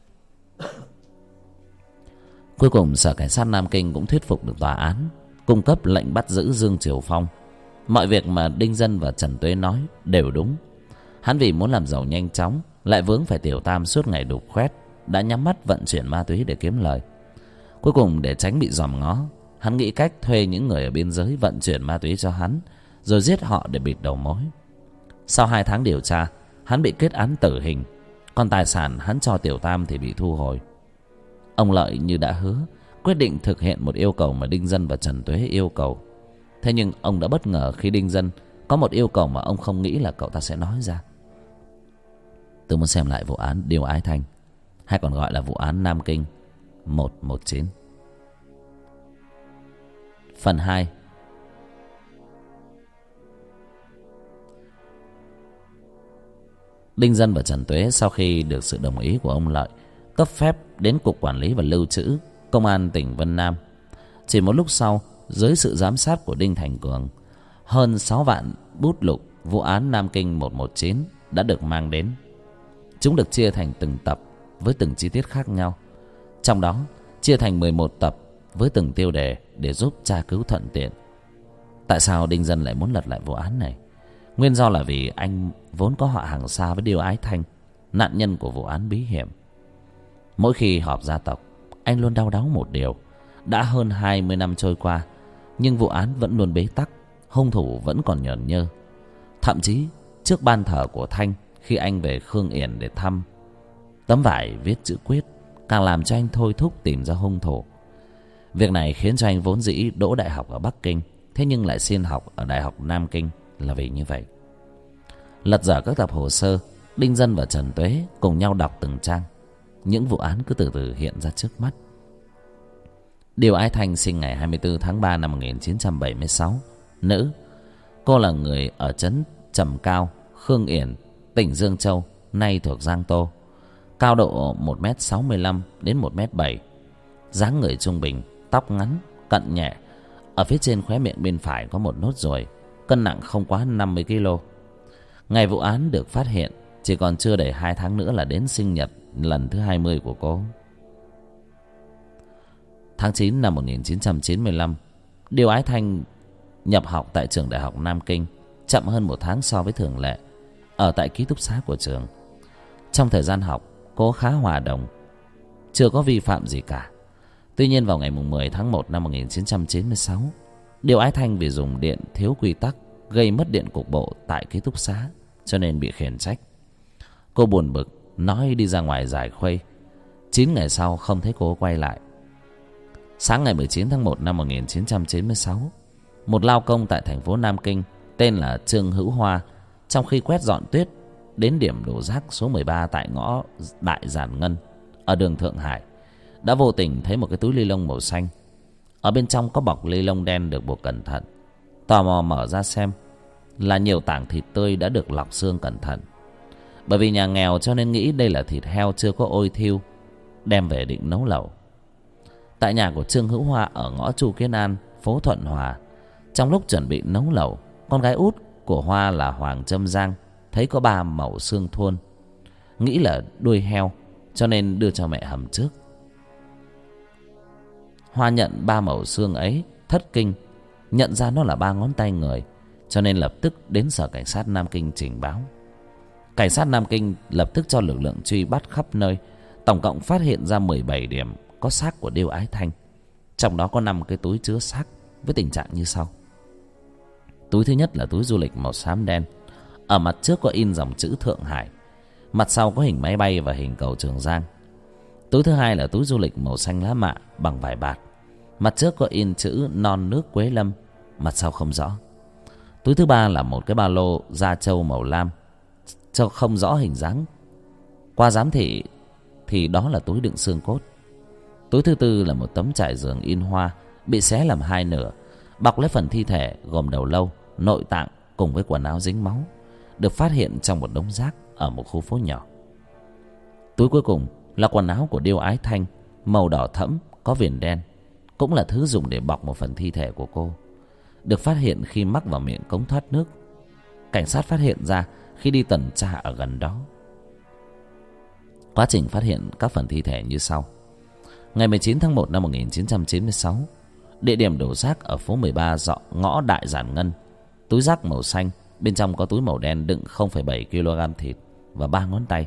Cuối cùng Sở Cảnh sát Nam Kinh cũng thuyết phục được tòa án, cung cấp lệnh bắt giữ Dương Triều Phong. Mọi việc mà Đinh Dân và Trần Tuế nói đều đúng. Hắn vì muốn làm giàu nhanh chóng, lại vướng phải Tiểu Tam suốt ngày đục khoét, đã nhắm mắt vận chuyển ma túy để kiếm lời. Cuối cùng để tránh bị dòm ngó, hắn nghĩ cách thuê những người ở biên giới vận chuyển ma túy cho hắn, rồi giết họ để bịt đầu mối. Sau hai tháng điều tra, hắn bị kết án tử hình, còn tài sản hắn cho Tiểu Tam thì bị thu hồi. Ông Lợi như đã hứa, quyết định thực hiện một yêu cầu mà Đinh Dân và Trần Tuế yêu cầu. Thế nhưng ông đã bất ngờ khi Đinh Dân có một yêu cầu mà ông không nghĩ là cậu ta sẽ nói ra. Tôi muốn xem lại vụ án Điêu Ái Thanh, hay còn gọi là vụ án Nam Kinh một một chín. Phần hai. Đinh Dân và Trần Tuế sau khi được sự đồng ý của ông Lợi, cấp phép đến Cục Quản lý và Lưu trữ Công an tỉnh Vân Nam. Chỉ một lúc sau, dưới sự giám sát của Đinh Thành Cường, hơn sáu vạn bút lục vụ án Nam Kinh một một chín đã được mang đến. Chúng được chia thành từng tập với từng chi tiết khác nhau. Trong đó chia thành mười một tập với từng tiêu đề để giúp tra cứu thuận tiện. Tại sao Đinh Dân lại muốn lật lại vụ án này? Nguyên do là vì anh vốn có họ hàng xa với Điêu Ái Thanh, nạn nhân của vụ án bí hiểm. Mỗi khi họp gia tộc, anh luôn đau đáu một điều. Đã hơn hai mươi năm trôi qua, nhưng vụ án vẫn luôn bế tắc, hung thủ vẫn còn nhởn nhơ. Thậm chí trước ban thờ của Thanh, khi anh về Khương Yển để thăm, tấm vải viết chữ quyết càng làm cho anh thôi thúc tìm ra hung thủ. Việc này khiến cho anh vốn dĩ đỗ đại học ở Bắc Kinh, thế nhưng lại xin học ở Đại học Nam Kinh là vì như vậy. Lật dở các tập hồ sơ, Đinh Dân và Trần Tuế cùng nhau đọc từng trang. Những vụ án cứ từ từ hiện ra trước mắt. Điêu Ái Thanh sinh ngày hai mươi tư tháng ba năm một nghìn chín trăm bảy mươi sáu, nữ. Cô là người ở trấn Trầm Cao, Khương Yển, tỉnh Dương Châu, nay thuộc Giang Tô. Cao độ một mét sáu mươi lăm đến một mét bảy, dáng người trung bình, tóc ngắn, cận nhẹ. Ở phía trên khóe miệng bên phải có một nốt ruồi, cân nặng không quá năm mươi ki lô. Ngày vụ án được phát hiện, chỉ còn chưa đầy hai tháng nữa là đến sinh nhật lần thứ hai mươi của cô. Tháng chín năm một nghìn chín trăm chín mươi lăm, Điêu Ái Thanh nhập học tại trường Đại học Nam Kinh, chậm hơn một tháng so với thường lệ, ở tại ký túc xá của trường. Trong thời gian học, cô khá hòa đồng, chưa có vi phạm gì cả. Tuy nhiên vào ngày mười tháng một năm một nghìn chín trăm chín mươi sáu, Điêu Ái Thanh vì dùng điện thiếu quy tắc gây mất điện cục bộ tại ký túc xá, cho nên bị khiển trách. Cô buồn bực nói đi ra ngoài giải khuây. Chín ngày sau không thấy cô quay lại. Sáng ngày mười chín tháng một năm một nghìn chín trăm chín mươi sáu, một lao công tại thành phố Nam Kinh tên là Trương Hữu Hoa, trong khi quét dọn tuyết đến điểm đổ rác số mười ba tại ngõ Đại Giản Ngân ở đường Thượng Hải, đã vô tình thấy một cái túi ni lông màu xanh. Ở bên trong có bọc ni lông đen được buộc cẩn thận. Tò mò mở ra xem, là nhiều tảng thịt tươi đã được lọc xương cẩn thận. Bởi vì nhà nghèo cho nên nghĩ đây là thịt heo chưa có ôi thiêu, đem về định nấu lẩu. Tại nhà của Trương Hữu Hoa ở ngõ Chu Kiến An, phố Thuận Hòa, trong lúc chuẩn bị nấu lẩu, con gái út của Hoa là Hoàng Trâm Giang thấy có ba mẩu xương thuôn, nghĩ là đuôi heo cho nên đưa cho mẹ hầm trước. Hoa nhận ba mẩu xương ấy thất kinh, nhận ra nó là ba ngón tay người, cho nên lập tức đến sở cảnh sát Nam Kinh trình báo. Cảnh sát Nam Kinh lập tức cho lực lượng truy bắt khắp nơi, tổng cộng phát hiện ra mười bảy điểm có xác của Điêu Ái Thanh, trong đó có năm cái túi chứa xác với tình trạng như sau. Túi thứ nhất là túi du lịch màu xám đen, ở mặt trước có in dòng chữ Thượng Hải, mặt sau có hình máy bay và hình cầu Trường Giang. Túi thứ hai là túi du lịch màu xanh lá mạ bằng vải bạt, mặt trước có in chữ Non Nước Quế Lâm, mặt sau không rõ. Túi thứ ba là một cái ba lô da trâu màu lam, cho không rõ hình dáng. Qua giám thị thì đó là túi đựng xương cốt. Túi thứ tư là một tấm trải giường in hoa bị xé làm hai nửa, bọc lấy phần thi thể gồm đầu lâu, nội tạng cùng với quần áo dính máu, được phát hiện trong một đống rác ở một khu phố nhỏ. Túi cuối cùng là quần áo của Điêu Ái Thanh, màu đỏ thẫm có viền đen, cũng là thứ dùng để bọc một phần thi thể của cô, được phát hiện khi mắc vào miệng cống thoát nước. Cảnh sát phát hiện ra khi đi tuần tra ở gần đó. Quá trình phát hiện các phần thi thể như sau. Ngày mười chín tháng một năm một nghìn chín trăm chín mươi sáu, địa điểm đổ rác ở phố mười ba dọ ngõ Đại Giản Ngân. Túi rác màu xanh, bên trong có túi màu đen đựng không phẩy bảy ki lô gam thịt và ba ngón tay.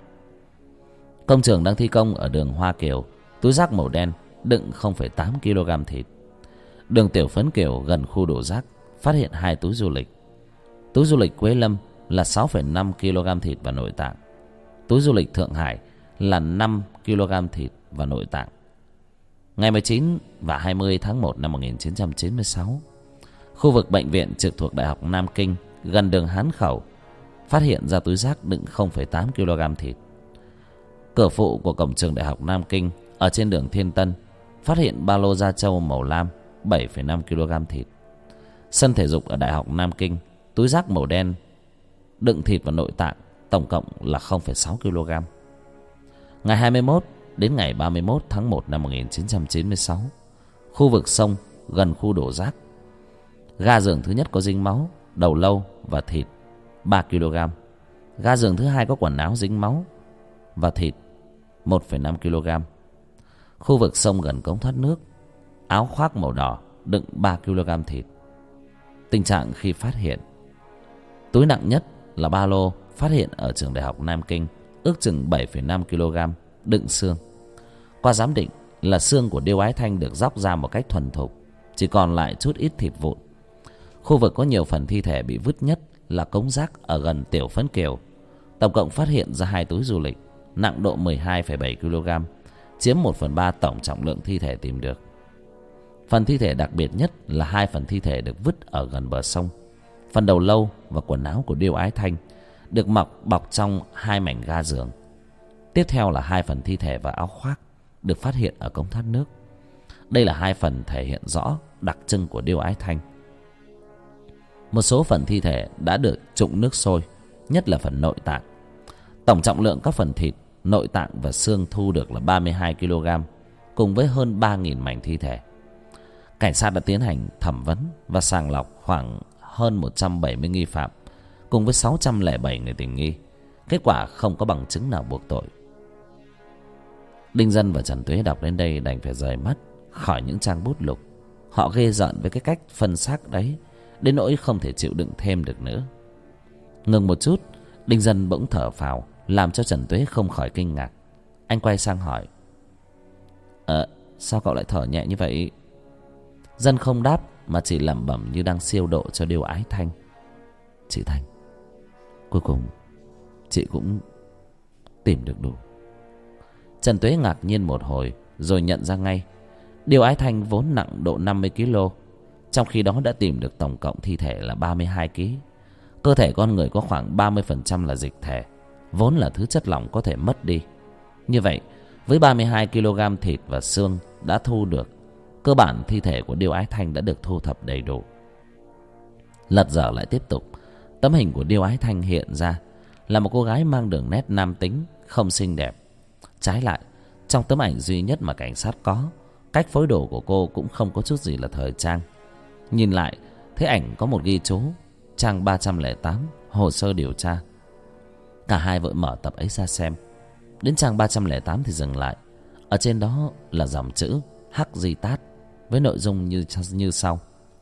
Công trường đang thi công ở đường Hoa Kiều, túi rác màu đen đựng không phẩy tám ki lô gam thịt. Đường Tiểu Phấn Kiều gần khu đổ rác phát hiện hai túi du lịch. Túi du lịch Quế Lâm là sáu phẩy năm ki lô gam thịt và nội tạng. Túi du lịch Thượng Hải là năm ki lô gam thịt và nội tạng. Ngày mười chín và hai mươi tháng một năm một nghìn chín trăm chín mươi sáu, khu vực bệnh viện trực thuộc Đại học Nam Kinh gần đường Hán Khẩu phát hiện ra túi rác đựng không phẩy tám ki lô gam thịt. Cửa phụ của cổng trường Đại học Nam Kinh ở trên đường Thiên Tân phát hiện ba lô da trâu màu lam bảy phẩy năm ki lô gam thịt. Sân thể dục ở Đại học Nam Kinh, túi rác màu đen đựng thịt và nội tạng tổng cộng là không phẩy sáu ki lô gam. Ngày hai mươi mốt đến ngày ba mươi mốt tháng một năm một nghìn chín trăm chín mươi sáu, khu vực sông gần khu đổ rác, ga giường thứ nhất có dính máu, đầu lâu và thịt ba ki lô gam. Ga giường thứ hai có quần áo dính máu và thịt một phẩy năm ki lô gam. Khu vực sông gần cống thoát nước, áo khoác màu đỏ đựng ba ki lô gam thịt. Tình trạng khi phát hiện: túi nặng nhất là ba lô phát hiện ở trường Đại học Nam Kinh, ước chừng bảy phẩy năm ki lô gam đựng xương. Qua giám định là xương của Điêu Ái Thanh được róc ra một cách thuần thục, chỉ còn lại chút ít thịt vụn. Khu vực có nhiều phần thi thể bị vứt nhất là cống rác ở gần Tiểu Phấn Kiều. Tổng cộng phát hiện ra hai túi du lịch nặng độ mười hai phẩy bảy ki lô gam, chiếm một phần ba tổng trọng lượng thi thể tìm được. Phần thi thể đặc biệt nhất là hai phần thi thể được vứt ở gần bờ sông. Phần đầu lâu và quần áo của Điêu Ái Thanh được mọc bọc trong hai mảnh ga giường. Tiếp theo là hai phần thi thể và áo khoác được phát hiện ở cống thoát nước. Đây là hai phần thể hiện rõ đặc trưng của Điêu Ái Thanh. Một số phần thi thể đã được trụng nước sôi, nhất là phần nội tạng. Tổng trọng lượng các phần thịt, nội tạng và xương thu được là ba mươi hai ki lô gam, cùng với hơn ba nghìn mảnh thi thể. Cảnh sát đã tiến hành thẩm vấn và sàng lọc khoảng hơn một trăm bảy mươi nghi phạm, cùng với sáu trăm lẻ bảy người tình nghi. Kết quả không có bằng chứng nào buộc tội. Đinh Dân và Trần Tuế đọc đến đây đành phải rời mắt khỏi những trang bút lục. Họ ghê rợn với cái cách phân xác đấy, đến nỗi không thể chịu đựng thêm được nữa. Ngừng một chút, Đinh Dân bỗng thở phào, làm cho Trần Tuế không khỏi kinh ngạc. Anh quay sang hỏi: Ờ, sao cậu lại thở nhẹ như vậy? Dân không đáp mà chỉ lẩm bẩm như đang siêu độ cho Điêu Ái Thanh: Chị Thanh, cuối cùng chị cũng tìm được đủ. Trần Tuế ngạc nhiên một hồi rồi nhận ra ngay, Điêu Ái Thanh vốn nặng độ năm mươi ki lô, trong khi đó đã tìm được tổng cộng thi thể là ba mươi hai ki lô gam. Cơ thể con người có khoảng ba mươi phần trăm là dịch thể, vốn là thứ chất lỏng có thể mất đi. Như vậy, với ba mươi hai ki lô gam thịt và xương đã thu được, cơ bản thi thể của Điêu Ái Thanh đã được thu thập đầy đủ. Lật dở lại tiếp tục, Tấm hình của Điêu Ái Thanh hiện ra là một cô gái mang đường nét nam tính, không xinh đẹp. Trái lại, trong tấm ảnh duy nhất mà cảnh sát có, cách phối đồ của cô cũng không có chút gì là thời trang. Nhìn lại, thấy ảnh có một ghi chú trang ba trăm lẻ tám, hồ sơ điều tra. Cả hai vội mở tập ấy ra xem. Đến trang ba trăm lẻ tám thì dừng lại. Ở trên đó là dòng chữ Hắc Di Tát với nội dung như như sau.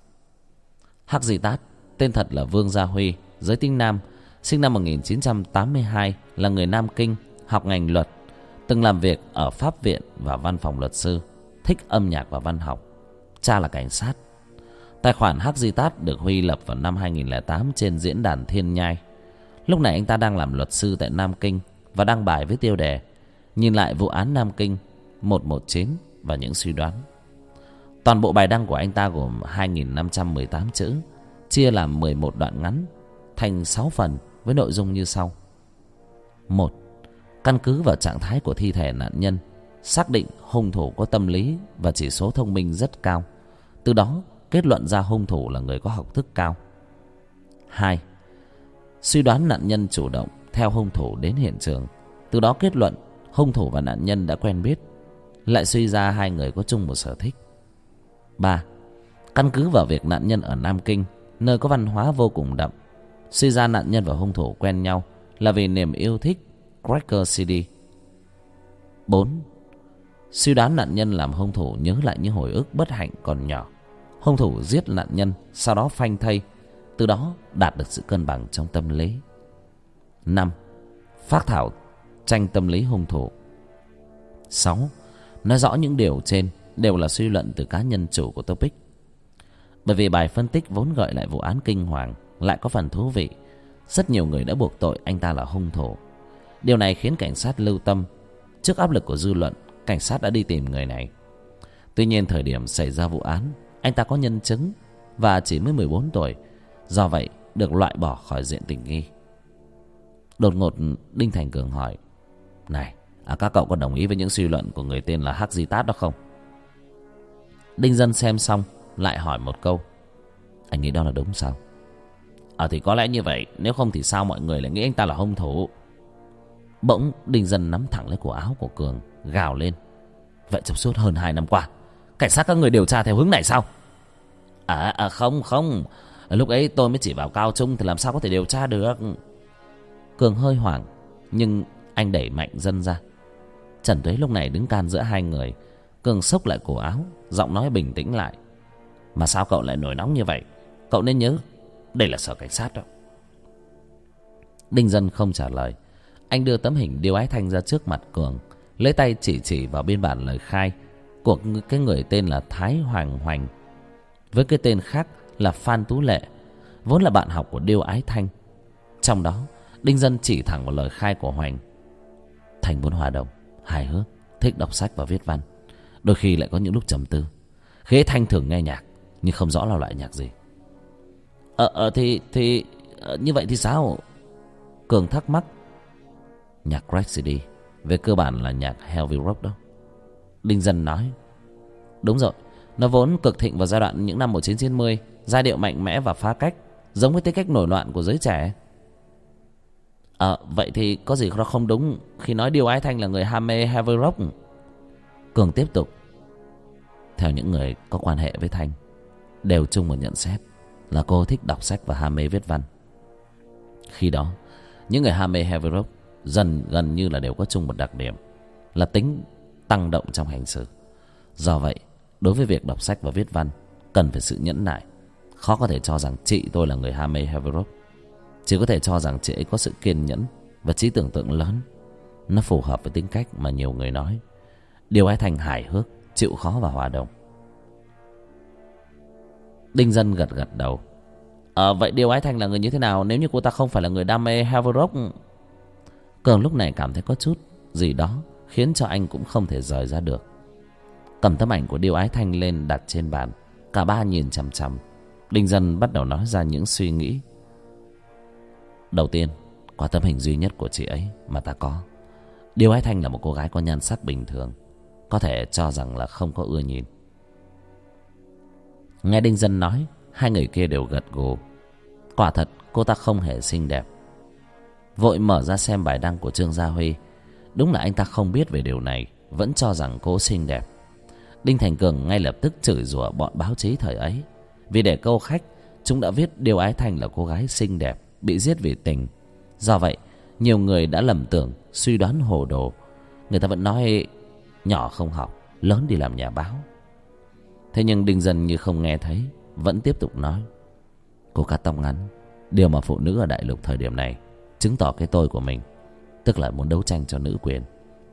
Hắc Di Tát, tên thật là Vương Gia Huy, giới tính nam, sinh năm một nghìn chín trăm tám mươi hai, là người Nam Kinh, học ngành luật, từng làm việc ở pháp viện và văn phòng luật sư, thích âm nhạc và văn học. Cha là cảnh sát. Tài khoản Hắc Di Tát được Huy lập vào năm hai nghìn lẻ tám trên diễn đàn Thiên Nhai. Lúc này anh ta đang làm luật sư tại Nam Kinh và đăng bài với tiêu đề Nhìn lại vụ án Nam Kinh một một chín và những suy đoán. Toàn bộ bài đăng của anh ta gồm hai nghìn năm trăm mười tám chữ, chia làm mười một đoạn ngắn thành sáu phần với nội dung như sau. Một. Căn cứ vào trạng thái của thi thể nạn nhân, xác định hung thủ có tâm lý và chỉ số thông minh rất cao, từ đó kết luận ra hung thủ là người có học thức cao. Hai. Suy đoán nạn nhân chủ động theo hung thủ đến hiện trường, từ đó kết luận hung thủ và nạn nhân đã quen biết, lại suy ra hai người có chung một sở thích. Ba. Căn cứ vào việc nạn nhân ở Nam Kinh, nơi có văn hóa vô cùng đậm, suy ra nạn nhân và hung thủ quen nhau là vì niềm yêu thích Cracker xê đê. Bốn. Suy đoán nạn nhân làm hung thủ nhớ lại những hồi ức bất hạnh còn nhỏ. Hung thủ giết nạn nhân, sau đó phanh thây, từ đó đạt được sự cân bằng trong tâm lý. Năm. Phác thảo tranh tâm lý hung thủ. Sáu. Nói rõ những điều trên đều là suy luận từ cá nhân chủ của topic. Bởi vì bài phân tích vốn gợi lại vụ án kinh hoàng lại có phần thú vị, rất nhiều người đã buộc tội anh ta là hung thủ. Điều này khiến cảnh sát lưu tâm. Trước áp lực của dư luận, cảnh sát đã đi tìm người này. Tuy nhiên thời điểm xảy ra vụ án, anh ta có nhân chứng và chỉ mới mười bốn tuổi, do vậy được loại bỏ khỏi diện tình nghi. Đột ngột Đinh Thành Cường hỏi: Này, à, các cậu có đồng ý với những suy luận của người tên là Hắc Di Tát đó không? Đinh Dân xem xong lại hỏi một câu: Anh nghĩ đó là đúng sao? Ờ thì có lẽ như vậy, nếu không thì sao mọi người lại nghĩ anh ta là hung thủ? Bỗng Đinh Dân nắm thẳng lấy cổ áo của Cường, gào lên: Vậy trong suốt hơn hai năm qua, cảnh sát các người điều tra theo hướng này sao? À, à không không, lúc ấy tôi mới chỉ vào cao trung thì làm sao có thể điều tra được. Cường hơi hoảng, nhưng anh đẩy mạnh Dân ra. Trần Tuế lúc này đứng can giữa hai người. Cường xốc lại cổ áo, giọng nói bình tĩnh lại: Mà sao cậu lại nổi nóng như vậy? Cậu nên nhớ, đây là sở cảnh sát đó. Đinh Dân không trả lời. Anh đưa tấm hình Điêu Ái Thanh ra trước mặt Cường, lấy tay chỉ chỉ vào biên bản lời khai của cái người tên là Thái Hoàng Hoành với cái tên khác là Phan Tú Lệ, vốn là bạn học của Điêu Ái Thanh. Trong đó Đinh Dân chỉ thẳng vào lời khai của Hoành: Thanh vốn hòa đồng, hài hước, thích đọc sách và viết văn, đôi khi lại có những lúc trầm tư. Khi Thanh thường nghe nhạc, nhưng không rõ là loại nhạc gì. Ờ, ờ thì, thì ờ, như vậy thì sao? Cường thắc mắc. Nhạc Rhapsody về cơ bản là nhạc heavy rock đó, Đinh Dân nói. Đúng rồi, nó vốn cực thịnh vào giai đoạn những năm một nghìn chín trăm chín mươi, giai điệu mạnh mẽ và phá cách, giống với tính cách nổi loạn của giới trẻ. Ờ, vậy thì có gì đó không đúng khi nói Điêu Ái Thanh là người ham mê heavy rock? Cường tiếp tục. Theo những người có quan hệ với Thanh, đều chung một nhận xét là cô thích đọc sách và ham mê viết văn. Khi đó, những người ham mê heavy rock dần gần như là đều có chung một đặc điểm là tính tăng động trong hành xử. Do vậy, đối với việc đọc sách và viết văn cần phải sự nhẫn nại. Khó có thể cho rằng chị tôi là người ham mê heavy rock. Chỉ có thể cho rằng chị ấy có sự kiên nhẫn và trí tưởng tượng lớn. Nó phù hợp với tính cách mà nhiều người nói Điêu Ái Thanh hài hước, chịu khó và hòa đồng. Đinh Dân gật gật đầu. Ờ, vậy Điêu Ái Thanh là người như thế nào nếu như cô ta không phải là người đam mê heavy rock? Cường lúc này cảm thấy có chút gì đó khiến cho anh cũng không thể rời ra được. Cầm tấm ảnh của Điêu Ái Thanh lên đặt trên bàn. Cả ba nhìn chằm chằm. Đinh Dân bắt đầu nói ra những suy nghĩ. Đầu tiên, qua tấm hình duy nhất của chị ấy mà ta có, Điêu Ái Thanh là một cô gái có nhan sắc bình thường, có thể cho rằng là không có ưa nhìn. Nghe Đinh Dân nói, hai người kia đều gật gù. Quả thật cô ta không hề xinh đẹp. Vội mở ra xem bài đăng của Trương Gia Huy. Đúng là anh ta không biết về điều này, vẫn cho rằng cô xinh đẹp. Đinh Thành Cường ngay lập tức chửi rủa bọn báo chí thời ấy, vì để câu khách chúng đã viết Điêu Ái Thanh là cô gái xinh đẹp bị giết vì tình. Do vậy nhiều người đã lầm tưởng, suy đoán hồ đồ. Người ta vẫn nói nhỏ không học, lớn đi làm nhà báo. Thế nhưng Đinh Dân như không nghe thấy, vẫn tiếp tục nói: cô cắt tóc ngắn, điều mà phụ nữ ở đại lục thời điểm này chứng tỏ cái tôi của mình, tức là muốn đấu tranh cho nữ quyền,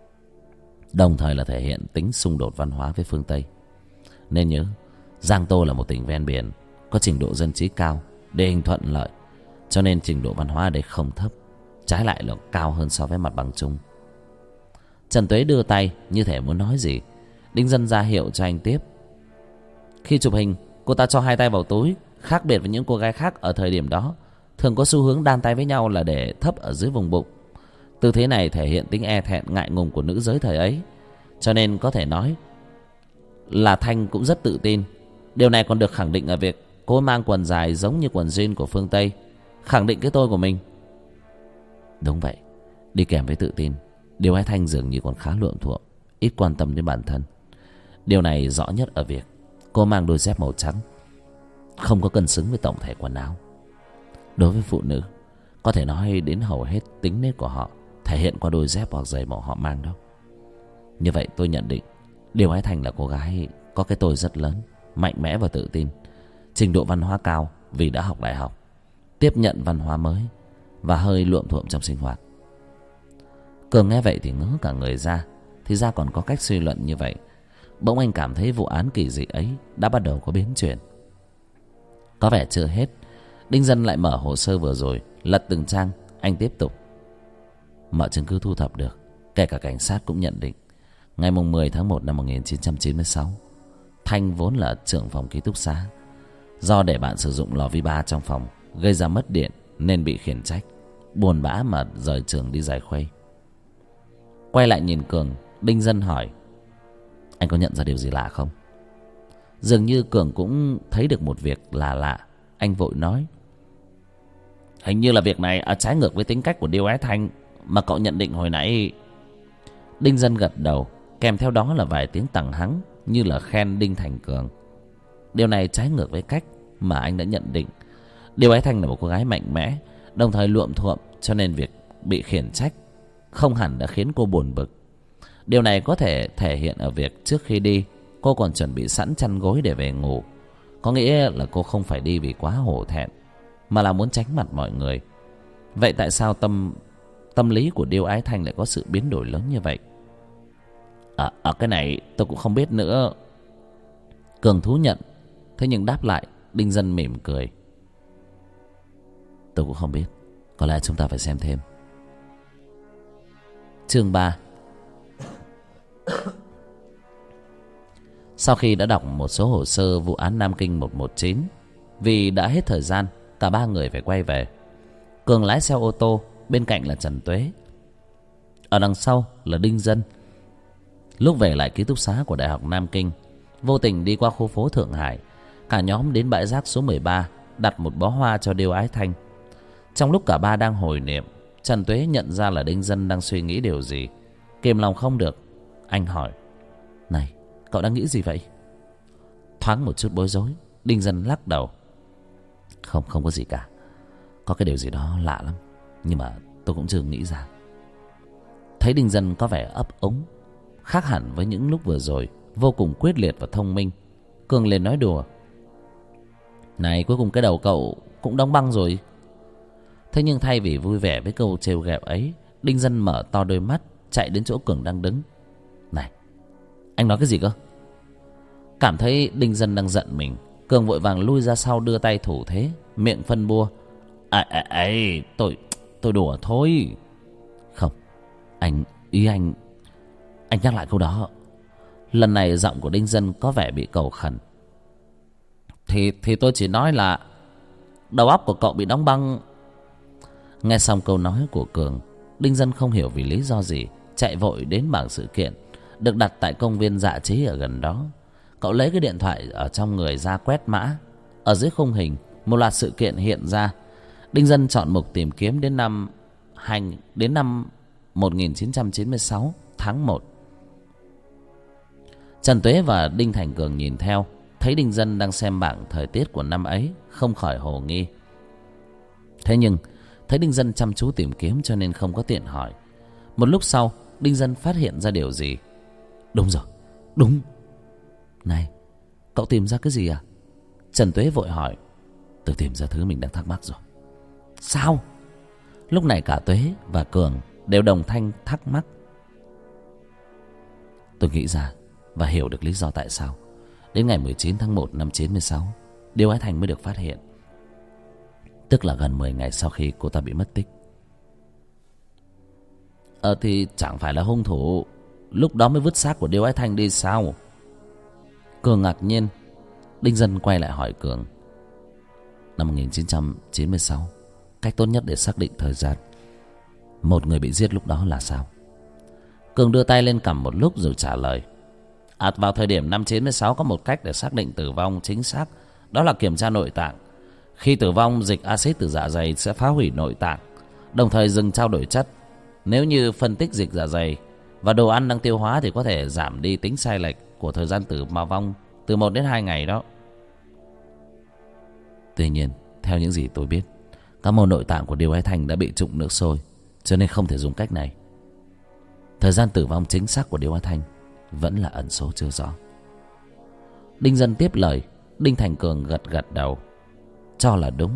đồng thời là thể hiện tính xung đột văn hóa với phương Tây. Nên nhớ, Giang Tô là một tỉnh ven biển, có trình độ dân trí cao, địa hình thuận lợi, cho nên trình độ văn hóa ở đây không thấp, trái lại là cao hơn so với mặt bằng chung. Trần Tuế đưa tay như thể muốn nói gì. Đinh Dân ra hiệu cho anh tiếp. Khi chụp hình, cô ta cho hai tay vào túi, khác biệt với những cô gái khác ở thời điểm đó, thường có xu hướng đan tay với nhau là để thấp ở dưới vùng bụng. Tư thế này thể hiện tính e thẹn ngại ngùng của nữ giới thời ấy, cho nên có thể nói là Thanh cũng rất tự tin. Điều này còn được khẳng định ở việc cô mang quần dài giống như quần jean của phương Tây, khẳng định cái tôi của mình. Đúng vậy, đi kèm với tự tin, Điêu Ái Thanh dường như còn khá luộm thuộm, ít quan tâm đến bản thân. Điều này rõ nhất ở việc cô mang đôi dép màu trắng, không có cân xứng với tổng thể quần áo. Đối với phụ nữ, có thể nói đến hầu hết tính nết của họ thể hiện qua đôi dép hoặc giày mà họ mang đó. Như vậy tôi nhận định Điêu Ái Thanh là cô gái có cái tôi rất lớn, mạnh mẽ và tự tin, trình độ văn hóa cao vì đã học đại học, tiếp nhận văn hóa mới và hơi luộm thuộm trong sinh hoạt. Cường nghe vậy thì ngớ cả người ra. Thì ra còn có cách suy luận như vậy. Bỗng anh cảm thấy vụ án kỳ dị ấy đã bắt đầu có biến chuyển. Có vẻ chưa hết, Đinh Dân lại mở hồ sơ vừa rồi, lật từng trang. Anh tiếp tục. Mọi chứng cứ thu thập được, kể cả cảnh sát cũng nhận định ngày mười tháng một năm một nghìn chín trăm chín mươi sáu, Thanh vốn là trưởng phòng ký túc xá. Do để bạn sử dụng lò vi ba trong phòng gây ra mất điện nên bị khiển trách, buồn bã mà rời trường đi giải khuây. Quay lại nhìn Cường, Đinh Dân hỏi: anh có nhận ra điều gì lạ không? Dường như Cường cũng thấy được một việc là lạ. Anh vội nói: hình như là việc này à, trái ngược với tính cách của Điêu Ái Thanh mà cậu nhận định hồi nãy. Đinh Dân gật đầu, kèm theo đó là vài tiếng tằng hắng như là khen Đinh Thành Cường. Điều này trái ngược với cách mà anh đã nhận định. Điêu Ái Thanh là một cô gái mạnh mẽ, đồng thời luộm thuộm, cho nên việc bị khiển trách không hẳn đã khiến cô buồn bực. Điều này có thể thể hiện ở việc trước khi đi, cô còn chuẩn bị sẵn chăn gối để về ngủ. Có nghĩa là cô không phải đi vì quá hổ thẹn, mà là muốn tránh mặt mọi người. Vậy tại sao tâm tâm lý của Điêu Ái Thanh lại có sự biến đổi lớn như vậy? À, ở cái này tôi cũng không biết nữa. Cường thú nhận. Thế nhưng đáp lại, Đinh Dân mỉm cười. Tôi cũng không biết, có lẽ chúng ta phải xem thêm. Chương ba. Sau khi đã đọc một số hồ sơ vụ án Nam Kinh một một chín, vì đã hết thời gian, cả ba người phải quay về. Cường lái xe ô tô, bên cạnh là Trần Tuế, ở đằng sau là Đinh Dân. Lúc về lại ký túc xá của Đại học Nam Kinh, vô tình đi qua khu phố Thượng Hải, cả nhóm đến bãi rác số mười ba đặt một bó hoa cho Điêu Ái Thanh. Trong lúc cả ba đang hồi niệm, Trần Tuế nhận ra là Đinh Dân đang suy nghĩ điều gì. Kìm lòng không được, anh hỏi: này, cậu đang nghĩ gì vậy? Thoáng một chút bối rối, Đinh Dân lắc đầu: Không, không có gì cả. Có cái điều gì đó lạ lắm, nhưng mà tôi cũng chưa nghĩ ra. Thấy Đinh Dân có vẻ ấp úng, khác hẳn với những lúc vừa rồi, vô cùng quyết liệt và thông minh, Cường liền nói đùa: này, cuối cùng cái đầu cậu cũng đóng băng rồi. Thế nhưng thay vì vui vẻ với câu trêu ghẹo ấy, Đinh Dân mở to đôi mắt, chạy đến chỗ Cường đang đứng. Này, anh nói cái gì cơ? Cảm thấy Đinh Dân đang giận mình, Cường vội vàng lui ra sau, đưa tay thủ thế, miệng phân bua: À, à, à, tôi, tôi đùa thôi. Không, anh, ý anh, anh nhắc lại câu đó. Lần này giọng của Đinh Dân có vẻ bị cầu khẩn. Thì, thì tôi chỉ nói là đầu óc của cậu bị đóng băng. Nghe xong câu nói của Cường, Đinh Dân không hiểu vì lý do gì chạy vội đến bảng sự kiện được đặt tại công viên Dạ Trí ở gần đó. Cậu lấy cái điện thoại ở trong người ra quét mã. Ở dưới khung hình, một loạt sự kiện hiện ra. Đinh Dân chọn mục tìm kiếm đến năm hành đến năm một nghìn chín trăm chín mươi sáu tháng một. Trần Tuế và Đinh Thành Cường nhìn theo, thấy Đinh Dân đang xem bảng thời tiết của năm ấy, không khỏi hồ nghi. Thế nhưng thấy Đinh Dân chăm chú tìm kiếm cho nên không có tiện hỏi. Một lúc sau, Đinh Dân phát hiện ra điều gì. Đúng rồi, đúng. Này, cậu tìm ra cái gì à? Trần Tuế vội hỏi. Tôi tìm ra thứ mình đang thắc mắc rồi. Sao? Lúc này cả Tuế và Cường đều đồng thanh thắc mắc. Tôi nghĩ ra và hiểu được lý do tại sao đến ngày mười chín tháng một năm chín mươi sáu Điêu Ái Thanh mới được phát hiện. Tức là gần mười ngày sau khi cô ta bị mất tích. Ờ thì chẳng phải là hung thủ lúc đó mới vứt xác của Điêu Ái Thanh đi sao? Cường ngạc nhiên. Đinh Dân quay lại hỏi Cường. Năm một nghìn chín trăm chín mươi sáu, cách tốt nhất để xác định thời gian một người bị giết lúc đó là sao? Cường đưa tay lên cằm một lúc rồi trả lời. À, vào thời điểm năm chín mươi sáu có một cách để xác định tử vong chính xác, đó là kiểm tra nội tạng. Khi tử vong, dịch axit từ dạ dày sẽ phá hủy nội tạng, đồng thời dừng trao đổi chất. Nếu như phân tích dịch dạ dày và đồ ăn đang tiêu hóa thì có thể giảm đi tính sai lệch của thời gian tử vong từ một đến hai ngày đó. Tuy nhiên, theo những gì tôi biết, các mô nội tạng của Điêu Ái Thanh đã bị trụng nước sôi, cho nên không thể dùng cách này. Thời gian tử vong chính xác của Điêu Ái Thanh vẫn là ẩn số chưa rõ. Đinh Dân tiếp lời. Đinh Thành Cường gật gật đầu, cho là đúng.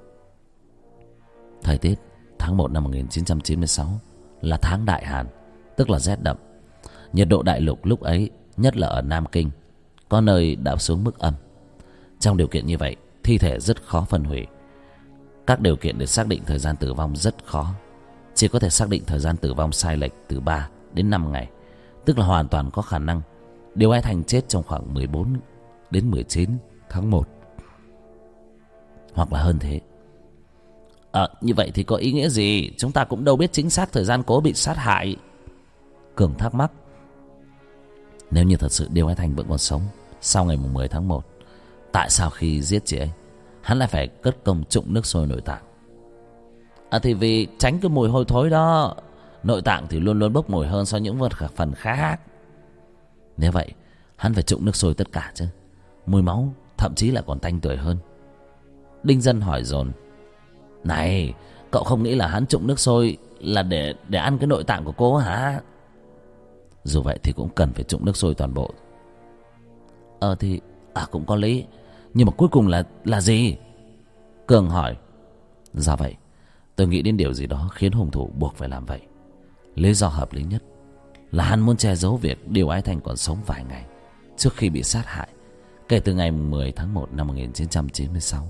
Thời tiết tháng một năm một nghìn chín trăm chín mươi sáu là tháng đại hàn, tức là rét đậm. Nhiệt độ đại lục lúc ấy, nhất là ở Nam Kinh, có nơi đã xuống mức âm. Trong điều kiện như vậy, thi thể rất khó phân hủy. Các điều kiện để xác định thời gian tử vong rất khó. Chỉ có thể xác định thời gian tử vong sai lệch từ ba đến năm ngày. Tức là hoàn toàn có khả năng Điêu Ái Thanh chết trong khoảng mười bốn đến mười chín tháng một, hoặc là hơn thế. À, như vậy thì có ý nghĩa gì? Chúng ta cũng đâu biết chính xác thời gian cô bị sát hại. Cường thắc mắc. Nếu như thật sự Điêu Ái Thanh vẫn còn sống sau ngày mười tháng một, tại sao khi giết chị ấy hắn lại phải cất công trụng nước sôi nội tạng? À thì vì tránh cái mùi hôi thối đó. Nội tạng thì luôn luôn bốc mùi hơn so với những phần khác. Nếu vậy, hắn phải trụng nước sôi tất cả chứ. Mùi máu thậm chí là còn tanh tưởi hơn. Đinh Dân hỏi dồn. Này, cậu không nghĩ là hắn trụng nước sôi là để để ăn cái nội tạng của cô hả? Dù vậy thì cũng cần phải trụng nước sôi toàn bộ. Ờ thì à cũng có lý. Nhưng mà cuối cùng là là gì? Cường hỏi. Dạ vậy, tôi nghĩ đến điều gì đó khiến hung thủ buộc phải làm vậy. Lý do hợp lý nhất là hắn muốn che giấu việc Điêu Ái Thanh còn sống vài ngày trước khi bị sát hại, kể từ ngày mười tháng một năm một nghìn chín trăm chín mươi sáu.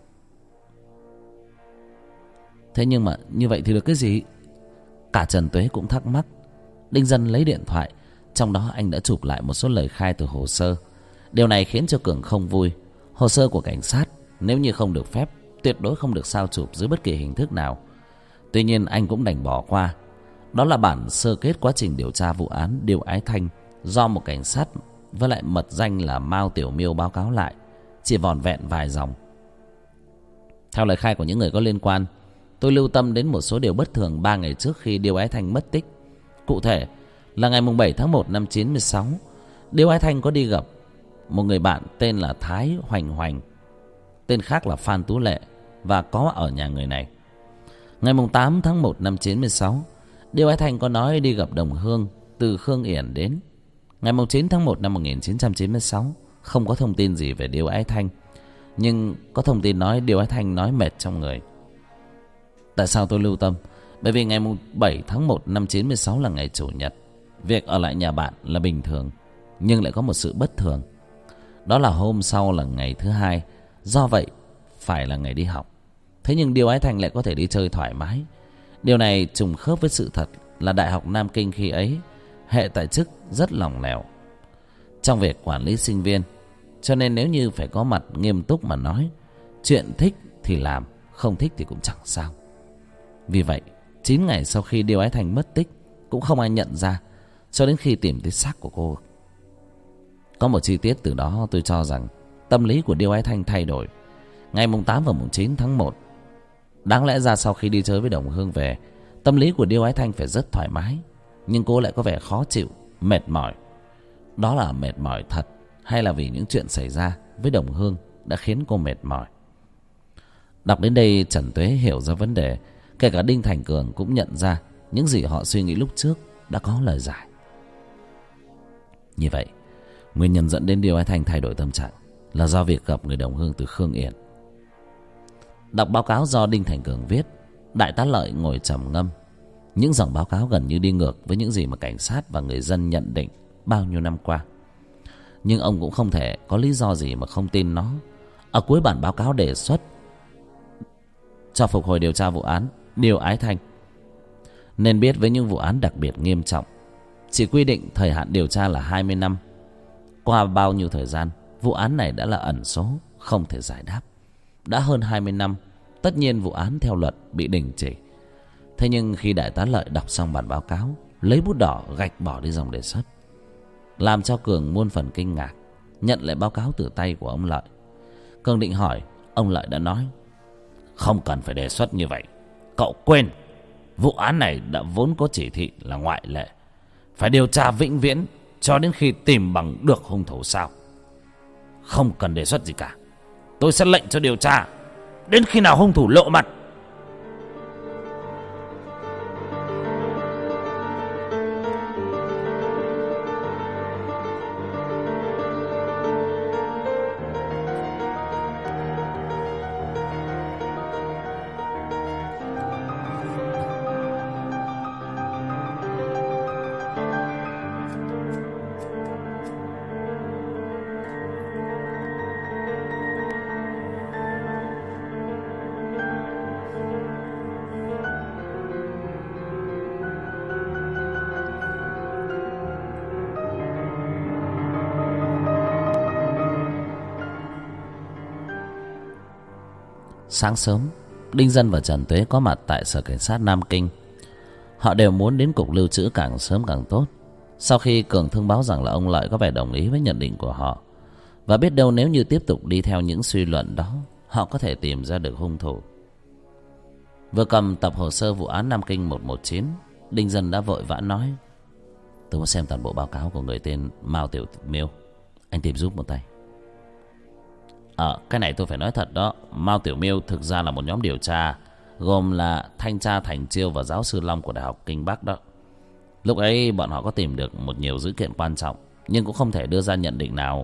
Thế nhưng mà như vậy thì được cái gì? Cả Trần Tuế cũng thắc mắc. Đinh Dân lấy điện thoại, trong đó anh đã chụp lại một số lời khai từ hồ sơ. Điều này khiến cho Cường không vui. Hồ sơ của cảnh sát nếu như không được phép, tuyệt đối không được sao chụp dưới bất kỳ hình thức nào. Tuy nhiên anh cũng đành bỏ qua. Đó là bản sơ kết quá trình điều tra vụ án Điêu Ái Thanh do một cảnh sát với lại mật danh là Mao Tiểu Miêu báo cáo lại, chỉ vỏn vẹn vài dòng. Theo lời khai của những người có liên quan, tôi lưu tâm đến một số điều bất thường ba ngày trước khi Điêu Ái Thanh mất tích. Cụ thể là ngày bảy tháng một năm chín mươi sáu, Điêu Ái Thanh có đi gặp một người bạn tên là Thái Hoành Hoành, tên khác là Phan Tú Lệ, và có ở nhà người này. Ngày tám tháng một năm chín mươi sáu, Điêu Ái Thanh có nói đi gặp đồng hương từ Khương Yển đến. Ngày chín tháng một năm một nghìn chín trăm chín mươi sáu, không có thông tin gì về Điêu Ái Thanh, nhưng có thông tin nói Điêu Ái Thanh nói mệt trong người. Tại sao tôi lưu tâm? Bởi vì ngày bảy tháng một năm chín mươi sáu là ngày chủ nhật. Việc ở lại nhà bạn là bình thường, nhưng lại có một sự bất thường. Đó là hôm sau là ngày thứ hai, do vậy phải là ngày đi học. Thế nhưng Điêu Ái Thanh lại có thể đi chơi thoải mái. Điều này trùng khớp với sự thật là Đại học Nam Kinh khi ấy hệ tại chức rất lỏng lẻo trong việc quản lý sinh viên. Cho nên nếu như phải có mặt nghiêm túc mà nói, chuyện thích thì làm, không thích thì cũng chẳng sao. Vì vậy chín ngày sau khi Điêu Ái Thanh mất tích, cũng không ai nhận ra cho đến khi tìm thấy xác của cô. Có một chi tiết từ đó tôi cho rằng tâm lý của Điêu Ái Thanh thay đổi. Ngày tám và chín tháng một, Đáng lẽ ra sau khi đi chơi với Đồng Hương về, tâm lý của Điêu Ái Thanh phải rất thoải mái, nhưng cô lại có vẻ khó chịu, mệt mỏi. Đó là mệt mỏi thật hay là vì những chuyện xảy ra với Đồng Hương đã khiến cô mệt mỏi? Đọc đến đây, Trần Tuế hiểu ra vấn đề. Kể cả Đinh Thành Cường cũng nhận ra những gì họ suy nghĩ lúc trước đã có lời giải. Như vậy, nguyên nhân dẫn đến Điêu Ái Thanh thay đổi tâm trạng là do việc gặp người đồng hương từ Khương Yển. Đọc báo cáo do Đinh Thành Cường viết, Đại tá Lợi ngồi trầm ngâm. Những dòng báo cáo gần như đi ngược với những gì mà cảnh sát và người dân nhận định bao nhiêu năm qua. Nhưng ông cũng không thể có lý do gì mà không tin nó. Ở cuối bản báo cáo đề xuất cho phục hồi điều tra vụ án Điêu Ái Thanh, nên biết với những vụ án đặc biệt nghiêm trọng, chỉ quy định thời hạn điều tra là hai mươi năm. Qua bao nhiêu thời gian, vụ án này đã là ẩn số, không thể giải đáp. Đã hơn hai mươi năm, tất nhiên vụ án theo luật bị đình chỉ. Thế nhưng khi Đại tá Lợi đọc xong bản báo cáo, lấy bút đỏ gạch bỏ đi dòng đề xuất, làm cho Cường muôn phần kinh ngạc, nhận lại báo cáo từ tay của ông Lợi. Cường định hỏi, ông Lợi đã nói: không cần phải đề xuất như vậy. Cậu quên, vụ án này đã vốn có chỉ thị là ngoại lệ, phải điều tra vĩnh viễn cho đến khi tìm bằng được hung thủ sao? Không cần đề xuất gì cả, tôi sẽ lệnh cho điều tra đến khi nào hung thủ lộ mặt. Sáng sớm, Đinh Dân và Trần Tuế có mặt tại sở cảnh sát Nam Kinh. Họ đều muốn đến cục lưu trữ càng sớm càng tốt. Sau khi Cường thông báo rằng là ông Lợi có vẻ đồng ý với nhận định của họ, và biết đâu nếu như tiếp tục đi theo những suy luận đó, họ có thể tìm ra được hung thủ. Vừa cầm tập hồ sơ vụ án Nam Kinh một một chín, Đinh Dân đã vội vã nói: tôi muốn xem toàn bộ báo cáo của người tên Mao Tiểu Miêu, anh tìm giúp một tay. Ờ, cái này tôi phải nói thật đó, Mao Tiểu Miêu thực ra là một nhóm điều tra gồm là thanh tra Thành Chiêu và giáo sư Long của Đại học Kinh Bắc đó. Lúc ấy bọn họ có tìm được một nhiều dữ kiện quan trọng, nhưng cũng không thể đưa ra nhận định nào.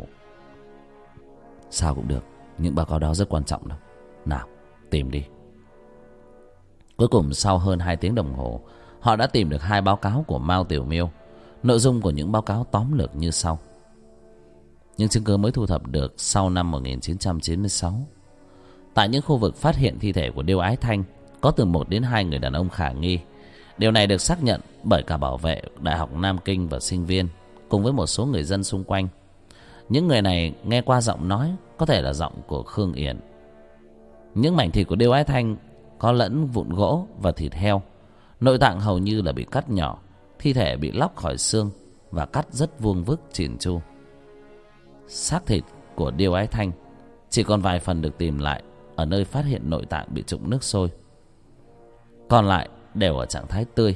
Sao cũng được, những báo cáo đó rất quan trọng đó. Nào, tìm đi. Cuối cùng sau hơn hai tiếng đồng hồ, họ đã tìm được hai báo cáo của Mao Tiểu Miêu. Nội dung của những báo cáo tóm lược như sau. Những chứng cứ mới thu thập được sau năm một nghìn chín trăm chín mươi sáu. Tại những khu vực phát hiện thi thể của Điêu Ái Thanh, có từ một đến hai người đàn ông khả nghi. Điều này được xác nhận bởi cả bảo vệ Đại học Nam Kinh và sinh viên, cùng với một số người dân xung quanh. Những người này nghe qua giọng nói có thể là giọng của Khương Yển. Những mảnh thịt của Điêu Ái Thanh có lẫn vụn gỗ và thịt heo. Nội tạng hầu như là bị cắt nhỏ, thi thể bị lóc khỏi xương và cắt rất vuông vức chỉn chu. Xác thịt của Điêu Ái Thanh chỉ còn vài phần được tìm lại ở nơi phát hiện nội tạng bị trụng nước sôi, còn lại đều ở trạng thái tươi.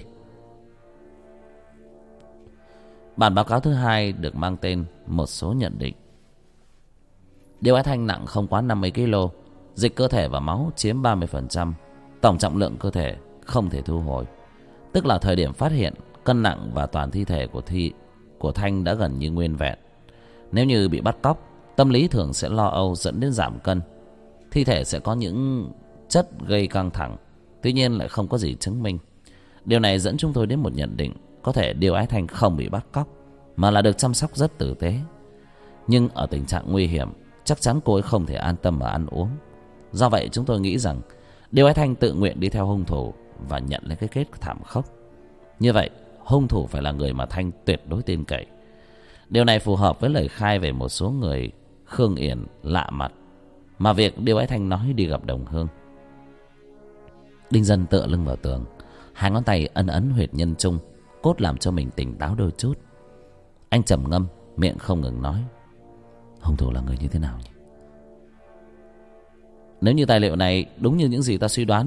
Bản báo cáo thứ hai được mang tên một số nhận định. Điêu Ái Thanh nặng không quá năm mươi ki lô, dịch cơ thể và máu chiếm ba mươi phần trăm, tổng trọng lượng cơ thể không thể thu hồi, tức là thời điểm phát hiện, cân nặng và toàn thi thể của thi của Thanh đã gần như nguyên vẹn. Nếu như bị bắt cóc, tâm lý thường sẽ lo âu dẫn đến giảm cân. Thi thể sẽ có những chất gây căng thẳng, tuy nhiên lại không có gì chứng minh. Điều này dẫn chúng tôi đến một nhận định, có thể Điêu Ái Thanh không bị bắt cóc, mà là được chăm sóc rất tử tế. Nhưng ở tình trạng nguy hiểm, chắc chắn cô ấy không thể an tâm mà ăn uống. Do vậy chúng tôi nghĩ rằng Điêu Ái Thanh tự nguyện đi theo hung thủ và nhận lấy cái kết thảm khốc. Như vậy, hung thủ phải là người mà Thanh tuyệt đối tin cậy. Điều này phù hợp với lời khai về một số người Khương Yển lạ mặt mà việc Điêu Ái Thanh nói đi gặp Đồng Hương. Đinh Dân tựa lưng vào tường, hai ngón tay ấn ấn huyệt nhân trung, cốt làm cho mình tỉnh táo đôi chút. Anh trầm ngâm, miệng không ngừng nói: hung thủ là người như thế nào nhỉ? Nếu như tài liệu này đúng như những gì ta suy đoán,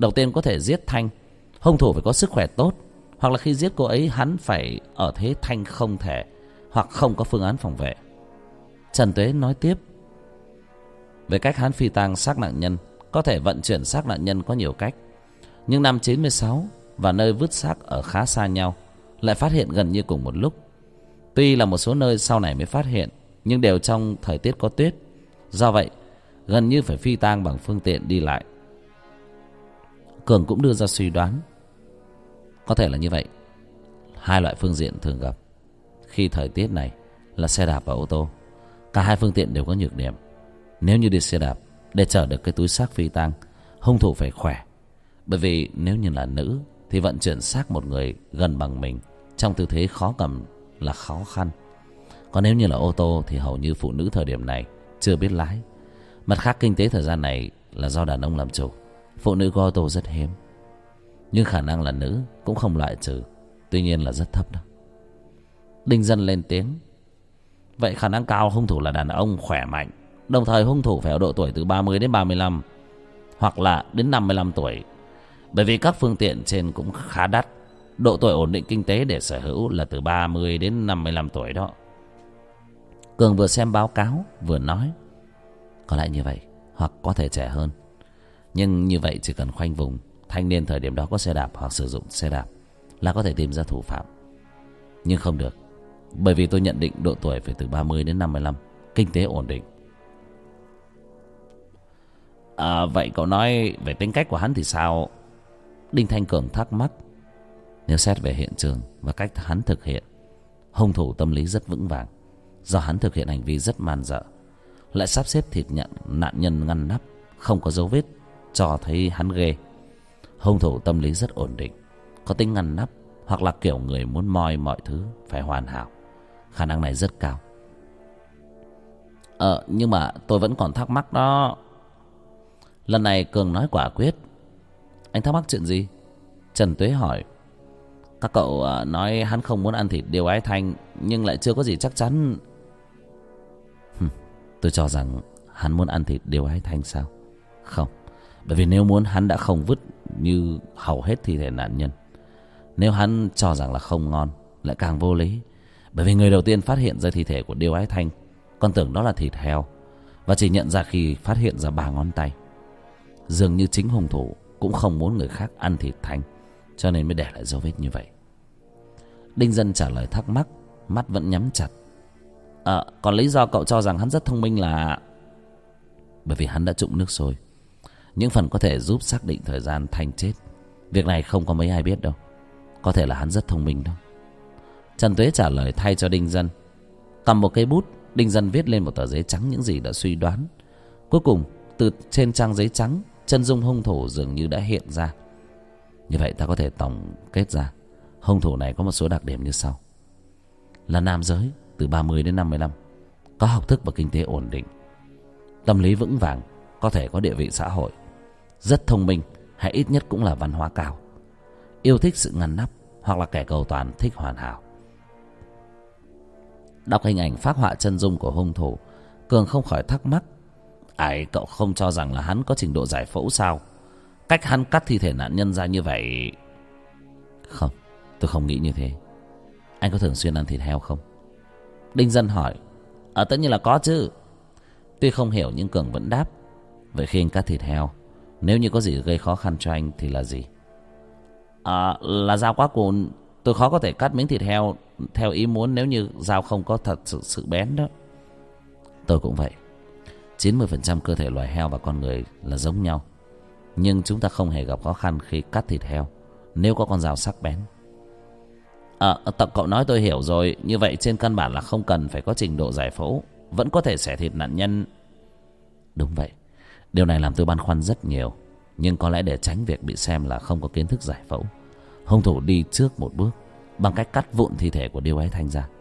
đầu tiên có thể giết Thanh, hung thủ phải có sức khỏe tốt, hoặc là khi giết cô ấy hắn phải ở thế Thanh không thể, hoặc không có phương án phòng vệ. Trần Tuế nói tiếp, về cách hắn phi tang xác nạn nhân, có thể vận chuyển xác nạn nhân có nhiều cách. Nhưng năm chín mươi sáu và nơi vứt xác ở khá xa nhau, lại phát hiện gần như cùng một lúc. Tuy là một số nơi sau này mới phát hiện, nhưng đều trong thời tiết có tuyết. Do vậy gần như phải phi tang bằng phương tiện đi lại. Cường cũng đưa ra suy đoán, có thể là như vậy. Hai loại phương tiện thường gặp khi thời tiết này là xe đạp và ô tô. Cả hai phương tiện đều có nhược điểm. Nếu như đi xe đạp, để chở được cái túi xác phi tang, hung thủ phải khỏe. Bởi vì nếu như là nữ thì vận chuyển xác một người gần bằng mình trong tư thế khó cầm là khó khăn. Còn nếu như là ô tô thì hầu như phụ nữ thời điểm này chưa biết lái. Mặt khác, kinh tế thời gian này là do đàn ông làm chủ, phụ nữ có ô tô rất hiếm. Nhưng khả năng là nữ cũng không loại trừ, tuy nhiên là rất thấp đó. Đinh Dân lên tiếng, vậy khả năng cao hung thủ là đàn ông khỏe mạnh. Đồng thời hung thủ phải ở độ tuổi từ ba mươi đến ba mươi lăm, hoặc là đến năm mươi lăm tuổi. Bởi vì các phương tiện trên cũng khá đắt. Độ tuổi ổn định kinh tế để sở hữu là từ ba mươi đến năm mươi lăm tuổi đó. Cường vừa xem báo cáo vừa nói, có lẽ như vậy, hoặc có thể trẻ hơn. Nhưng như vậy chỉ cần khoanh vùng thanh niên thời điểm đó có xe đạp hoặc sử dụng xe đạp là có thể tìm ra thủ phạm. Nhưng không được, bởi vì tôi nhận định độ tuổi phải từ ba mươi đến năm mươi lăm, kinh tế ổn định. À, vậy cậu nói về tính cách của hắn thì sao? Đinh Thanh Cường thắc mắc. Nếu xét về hiện trường và cách hắn thực hiện, hung thủ tâm lý rất vững vàng. Do hắn thực hiện hành vi rất man dợ, lại sắp xếp thịt nhận nạn nhân ngăn nắp, không có dấu vết cho thấy hắn ghê. Hung thủ tâm lý rất ổn định, có tính ngăn nắp, hoặc là kiểu người muốn moi mọi thứ phải hoàn hảo. Khả năng này rất cao. Ờ, nhưng mà tôi vẫn còn thắc mắc đó. Lần này Cường nói quả quyết. Anh thắc mắc chuyện gì? Trần Tuế hỏi. Các cậu nói hắn không muốn ăn thịt Điêu Ái Thanh, nhưng lại chưa có gì chắc chắn. Hừm, tôi cho rằng hắn muốn ăn thịt Điêu Ái Thanh sao? Không, bởi vì nếu muốn hắn đã không vứt như hầu hết thi thể nạn nhân. Nếu hắn cho rằng là không ngon, lại càng vô lý. Bởi vì người đầu tiên phát hiện ra thi thể của Điêu Ái Thanh còn tưởng đó là thịt heo, và chỉ nhận ra khi phát hiện ra ba ngón tay. Dường như chính hung thủ cũng không muốn người khác ăn thịt Thanh, cho nên mới để lại dấu vết như vậy. Đinh Dân trả lời thắc mắc, mắt vẫn nhắm chặt. À, còn lý do cậu cho rằng hắn rất thông minh là bởi vì hắn đã trụng nước sôi. Những phần có thể giúp xác định thời gian Thanh chết. Việc này không có mấy ai biết đâu. Có thể là hắn rất thông minh đâu. Trần Tuế trả lời thay cho Đinh Dân. Cầm một cây bút, Đinh Dân viết lên một tờ giấy trắng những gì đã suy đoán. Cuối cùng, từ trên trang giấy trắng, chân dung hung thủ dường như đã hiện ra. Như vậy ta có thể tổng kết ra, hung thủ này có một số đặc điểm như sau. Là nam giới, từ ba mươi đến năm mươi lăm, có học thức và kinh tế ổn định, tâm lý vững vàng, có thể có địa vị xã hội, rất thông minh, hay ít nhất cũng là văn hóa cao, yêu thích sự ngăn nắp, hoặc là kẻ cầu toàn, thích hoàn hảo. Đọc hình ảnh phác họa chân dung của hung thủ, Cường không khỏi thắc mắc. Ải, cậu không cho rằng là hắn có trình độ giải phẫu sao? Cách hắn cắt thi thể nạn nhân ra như vậy. Không, tôi không nghĩ như thế. Anh có thường xuyên ăn thịt heo không? Đinh Dân hỏi. Ờ, tất nhiên là có chứ. Tuy không hiểu nhưng Cường vẫn đáp. Vậy khi anh cắt thịt heo, nếu như có gì gây khó khăn cho anh thì là gì? À, là dao quá cùn. Tôi khó có thể cắt miếng thịt heo theo ý muốn nếu như dao không có thật sự sự bén đó. Tôi cũng vậy. chín mươi phần trăm cơ thể loài heo và con người là giống nhau, nhưng chúng ta không hề gặp khó khăn khi cắt thịt heo nếu có con dao sắc bén. À, tập cậu nói tôi hiểu rồi. Như vậy trên căn bản là không cần phải có trình độ giải phẫu, vẫn có thể xẻ thịt nạn nhân. Đúng vậy. Điều này làm tôi băn khoăn rất nhiều. Nhưng có lẽ để tránh việc bị xem là không có kiến thức giải phẫu, hung thủ đi trước một bước bằng cách cắt vụn thi thể của Điêu Ái Thanh ra.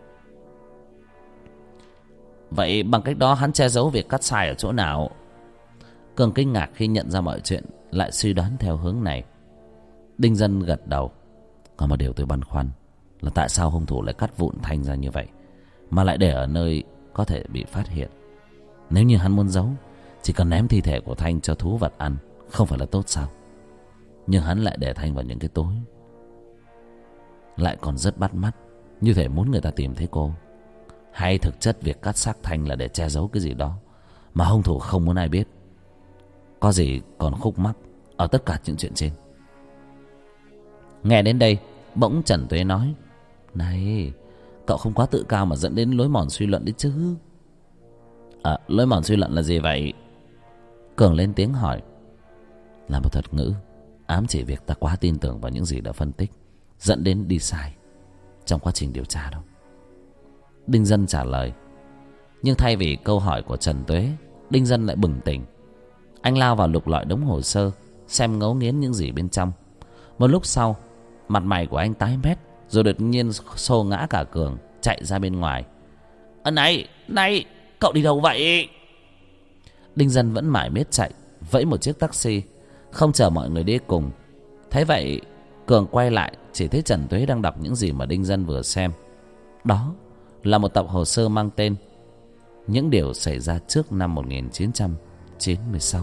Vậy bằng cách đó hắn che giấu việc cắt sai ở chỗ nào? Cường kinh ngạc khi nhận ra mọi chuyện lại suy đoán theo hướng này. Đinh Dân gật đầu. Có một điều tôi băn khoăn là tại sao hung thủ lại cắt vụn Thanh ra như vậy, mà lại để ở nơi có thể bị phát hiện. Nếu như hắn muốn giấu, chỉ cần ném thi thể của Thanh cho thú vật ăn, không phải là tốt sao? nhưng hắn lại để Thanh vào những cái túi, lại còn rất bắt mắt, như thể muốn người ta tìm thấy cô. Hay thực chất việc cắt xác Thanh là để che giấu cái gì đó mà hung thủ không muốn ai biết? Có gì còn khúc mắc ở tất cả những chuyện trên? Nghe đến đây, bỗng Trần Tuế nói: "Này, cậu không quá tự cao mà dẫn đến lối mòn suy luận đấy chứ." "À, lối mòn suy luận là gì vậy?" Cường lên tiếng hỏi. "Là một thuật ngữ ám chỉ việc ta quá tin tưởng vào những gì đã phân tích, dẫn đến đi sai trong quá trình điều tra đâu." Đinh Dân trả lời. Nhưng thay vì câu hỏi của Trần Tuế, Đinh Dân lại bừng tỉnh. Anh lao vào lục lọi đống hồ sơ, xem ngấu nghiến những gì bên trong. Một lúc sau, mặt mày của anh tái mét, rồi đột nhiên xô ngã cả Cường, chạy ra bên ngoài. "Ơ này, này, cậu đi đâu vậy?" Đinh Dân vẫn mải miết chạy, vẫy một chiếc taxi, không chờ mọi người đi cùng. Thấy vậy, Cường quay lại, chỉ thấy Trần Tuế đang đọc những gì mà Đinh Dân vừa xem. Đó là một tập hồ sơ mang tên Những điều xảy ra trước năm một nghìn chín trăm chín mươi sáu.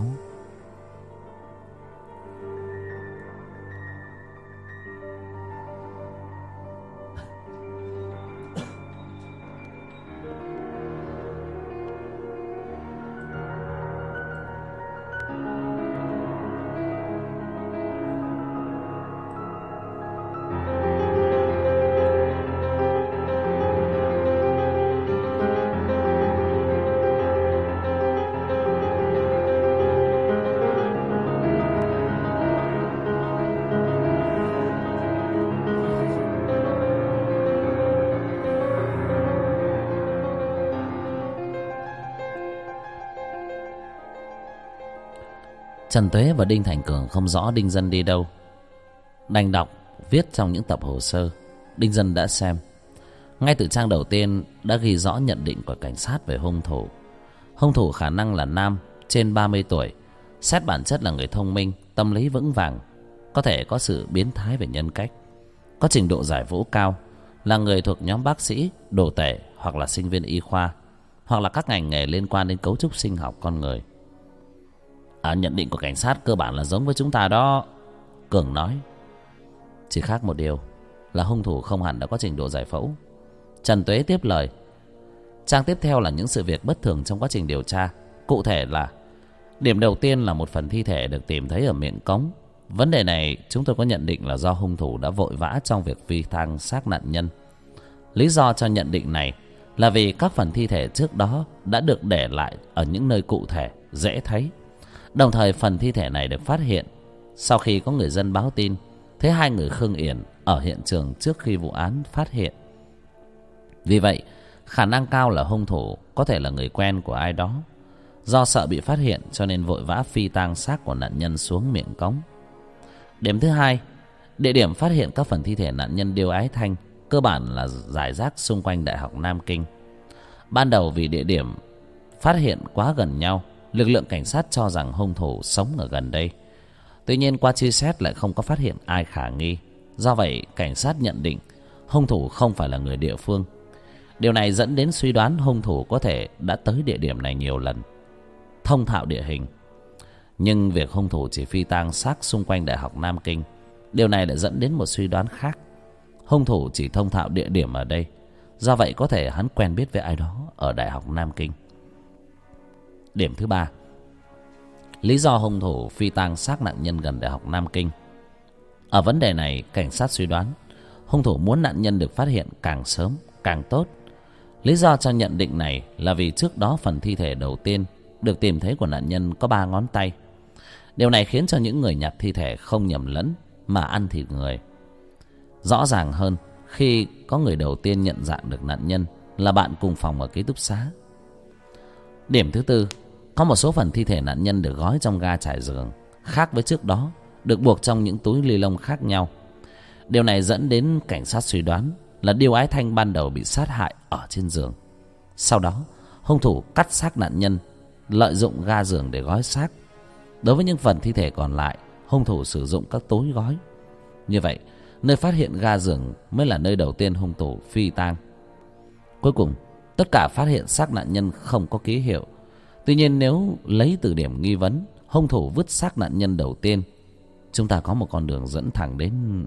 Trần Tuế và Đinh Thành Cường không rõ Đinh Dân đi đâu, đành đọc viết trong những tập hồ sơ Đinh Dân đã xem. Ngay từ trang đầu tiên đã ghi rõ nhận định của cảnh sát về hung thủ. Hung thủ khả năng là nam, trên ba mươi tuổi, xét bản chất là người thông minh, tâm lý vững vàng, có thể có sự biến thái về nhân cách, có trình độ giải phẫu cao, là người thuộc nhóm bác sĩ, đồ tể hoặc là sinh viên y khoa, hoặc là các ngành nghề liên quan đến cấu trúc sinh học con người. À, nhận định của cảnh sát cơ bản là giống với chúng ta đó, Cường nói. Chỉ khác một điều là hung thủ không hẳn đã có trình độ giải phẫu. Trần Tuế tiếp lời. Trang tiếp theo là những sự việc bất thường trong quá trình điều tra. Cụ thể là: điểm đầu tiên là một phần thi thể được tìm thấy ở miệng cống. Vấn đề này chúng tôi có nhận định là do hung thủ đã vội vã trong việc phi tang xác nạn nhân. Lý do cho nhận định này là vì các phần thi thể trước đó đã được để lại ở những nơi cụ thể, dễ thấy. Đồng thời phần thi thể này được phát hiện sau khi có người dân báo tin thấy hai người Khương Yển ở hiện trường trước khi vụ án phát hiện. Vì vậy, khả năng cao là hung thủ có thể là người quen của ai đó. Do sợ bị phát hiện cho nên vội vã phi tang xác của nạn nhân xuống miệng cống. Điểm thứ hai, địa điểm phát hiện các phần thi thể nạn nhân Điêu Ái Thanh cơ bản là rải rác xung quanh Đại học Nam Kinh. Ban đầu vì địa điểm phát hiện quá gần nhau, lực lượng cảnh sát cho rằng hung thủ sống ở gần đây. Tuy nhiên qua truy xét lại không có phát hiện ai khả nghi. Do vậy cảnh sát nhận định hung thủ không phải là người địa phương. Điều này dẫn đến suy đoán hung thủ có thể đã tới địa điểm này nhiều lần, thông thạo địa hình. Nhưng việc hung thủ chỉ phi tang xác xung quanh Đại học Nam Kinh, điều này lại dẫn đến một suy đoán khác. Hung thủ chỉ thông thạo địa điểm ở đây, do vậy có thể hắn quen biết với ai đó ở Đại học Nam Kinh. Điểm thứ ba, lý do hung thủ phi tang xác nạn nhân gần Đại học Nam Kinh. Ở vấn đề này, cảnh sát suy đoán hung thủ muốn nạn nhân được phát hiện càng sớm càng tốt. Lý do cho nhận định này là vì trước đó phần thi thể đầu tiên được tìm thấy của nạn nhân có ba ngón tay. Điều này khiến cho những người nhặt thi thể không nhầm lẫn mà ăn thịt người. Rõ ràng hơn khi có người đầu tiên nhận dạng được nạn nhân là bạn cùng phòng ở ký túc xá. Điểm thứ tư, có một số phần thi thể nạn nhân được gói trong ga trải giường, khác với trước đó, được buộc trong những túi ni lông khác nhau. Điều này dẫn đến cảnh sát suy đoán là Điêu Ái Thanh ban đầu bị sát hại ở trên giường. Sau đó, hung thủ cắt xác nạn nhân, lợi dụng ga giường để gói xác. Đối với những phần thi thể còn lại, hung thủ sử dụng các túi gói. Như vậy, nơi phát hiện ga giường mới là nơi đầu tiên hung thủ phi tang. Cuối cùng, tất cả phát hiện xác nạn nhân không có ký hiệu. Tuy nhiên nếu lấy từ điểm nghi vấn, hung thủ vứt xác nạn nhân đầu tiên chúng ta có một con đường dẫn thẳng đến...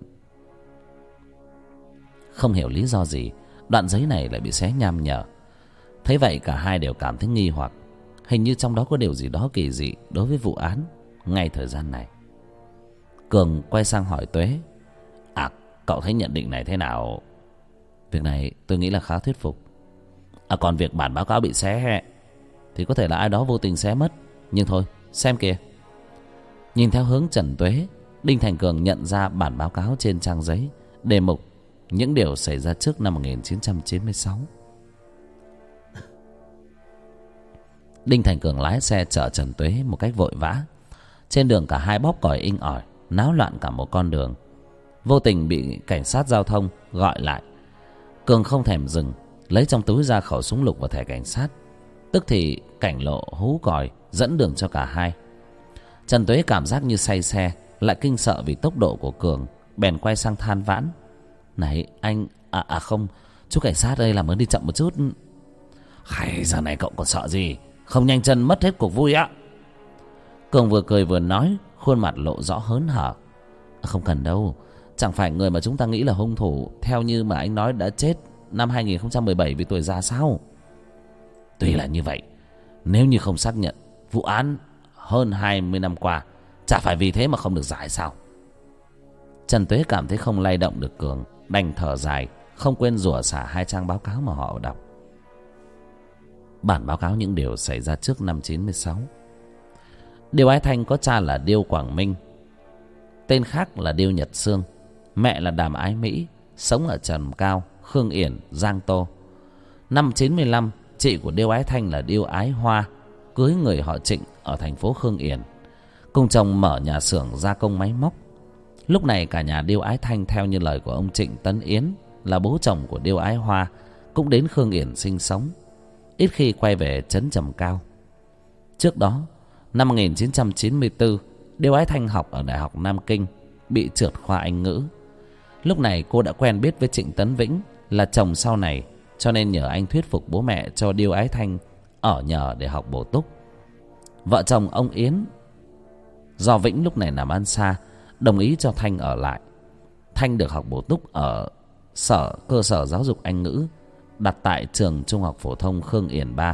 Không hiểu lý do gì đoạn giấy này lại bị xé nham nhở. Thấy vậy cả hai đều cảm thấy nghi hoặc. Hình như trong đó có điều gì đó kỳ dị đối với vụ án ngay thời gian này. Cường quay sang hỏi Tuế: À, cậu thấy nhận định này thế nào? Việc này tôi nghĩ là khá thuyết phục. À, còn việc bản báo cáo bị xé thì có thể là ai đó vô tình xé mất. Nhưng thôi, xem kìa. Nhìn theo hướng Trần Tuế, Đinh Thành Cường nhận ra bản báo cáo trên trang giấy, đề mục những điều xảy ra trước năm một nghìn chín trăm chín mươi sáu. Đinh Thành Cường lái xe chở Trần Tuế một cách vội vã. Trên đường cả hai bóp còi inh ỏi, náo loạn cả một con đường. Vô tình bị cảnh sát giao thông gọi lại. Cường không thèm dừng, lấy trong túi ra khẩu súng lục và thẻ cảnh sát. Tức thì cảnh lộ hú còi dẫn đường cho cả hai. Trần Tuế cảm giác như say xe, lại kinh sợ vì tốc độ của Cường, bèn quay sang than vãn: Này anh, à, à không, chú cảnh sát đây làm ơn đi chậm một chút. Hay, giờ này cậu còn sợ gì, không nhanh chân mất hết cuộc vui á. Cường vừa cười vừa nói, khuôn mặt lộ rõ hớn hở. Không cần đâu, chẳng phải người mà chúng ta nghĩ là hung thủ theo như mà anh nói đã chết năm hai nghìn không trăm mười bảy vì tuổi già sao? Tuy là như vậy, nếu như không xác nhận vụ án hơn hai mươi năm qua, chả phải vì thế mà không được giải sao? Trần Tuế cảm thấy không lay động được Cường, đành thở dài, không quên rủa xả hai trang báo cáo mà họ đọc. Bản báo cáo những điều xảy ra trước năm chín mươi sáu. Điêu Ái Thanh có cha là Điêu Quảng Minh, tên khác là Điêu Nhật Sương, mẹ là Đàm Ái Mỹ, sống ở Trầm Cao, Khương Yển, Giang Tô. Năm chín mươi lăm, chị của Điêu Ái Thanh là Điêu Ái Hoa cưới người họ Trịnh ở thành phố Khương Yển, cùng chồng mở nhà xưởng gia công máy móc. Lúc này cả nhà Điêu Ái Thanh theo như lời của ông Trịnh Tấn Yến là bố chồng của Điêu Ái Hoa cũng đến Khương Yển sinh sống, ít khi quay về trấn Trầm Cao. Trước đó, năm một nghìn chín trăm chín mươi tư, Điêu Ái Thanh học ở Đại học Nam Kinh, bị trượt khoa Anh ngữ. Lúc này cô đã quen biết với Trịnh Tấn Vĩnh là chồng sau này, cho nên nhờ anh thuyết phục bố mẹ cho Điêu Ái Thanh ở nhờ để học bổ túc. Vợ chồng ông Yến do Vĩnh lúc này làm ăn xa, đồng ý cho Thanh ở lại. Thanh được học bổ túc ở sở cơ sở giáo dục Anh ngữ đặt tại trường Trung học phổ thông Khương Yển ba.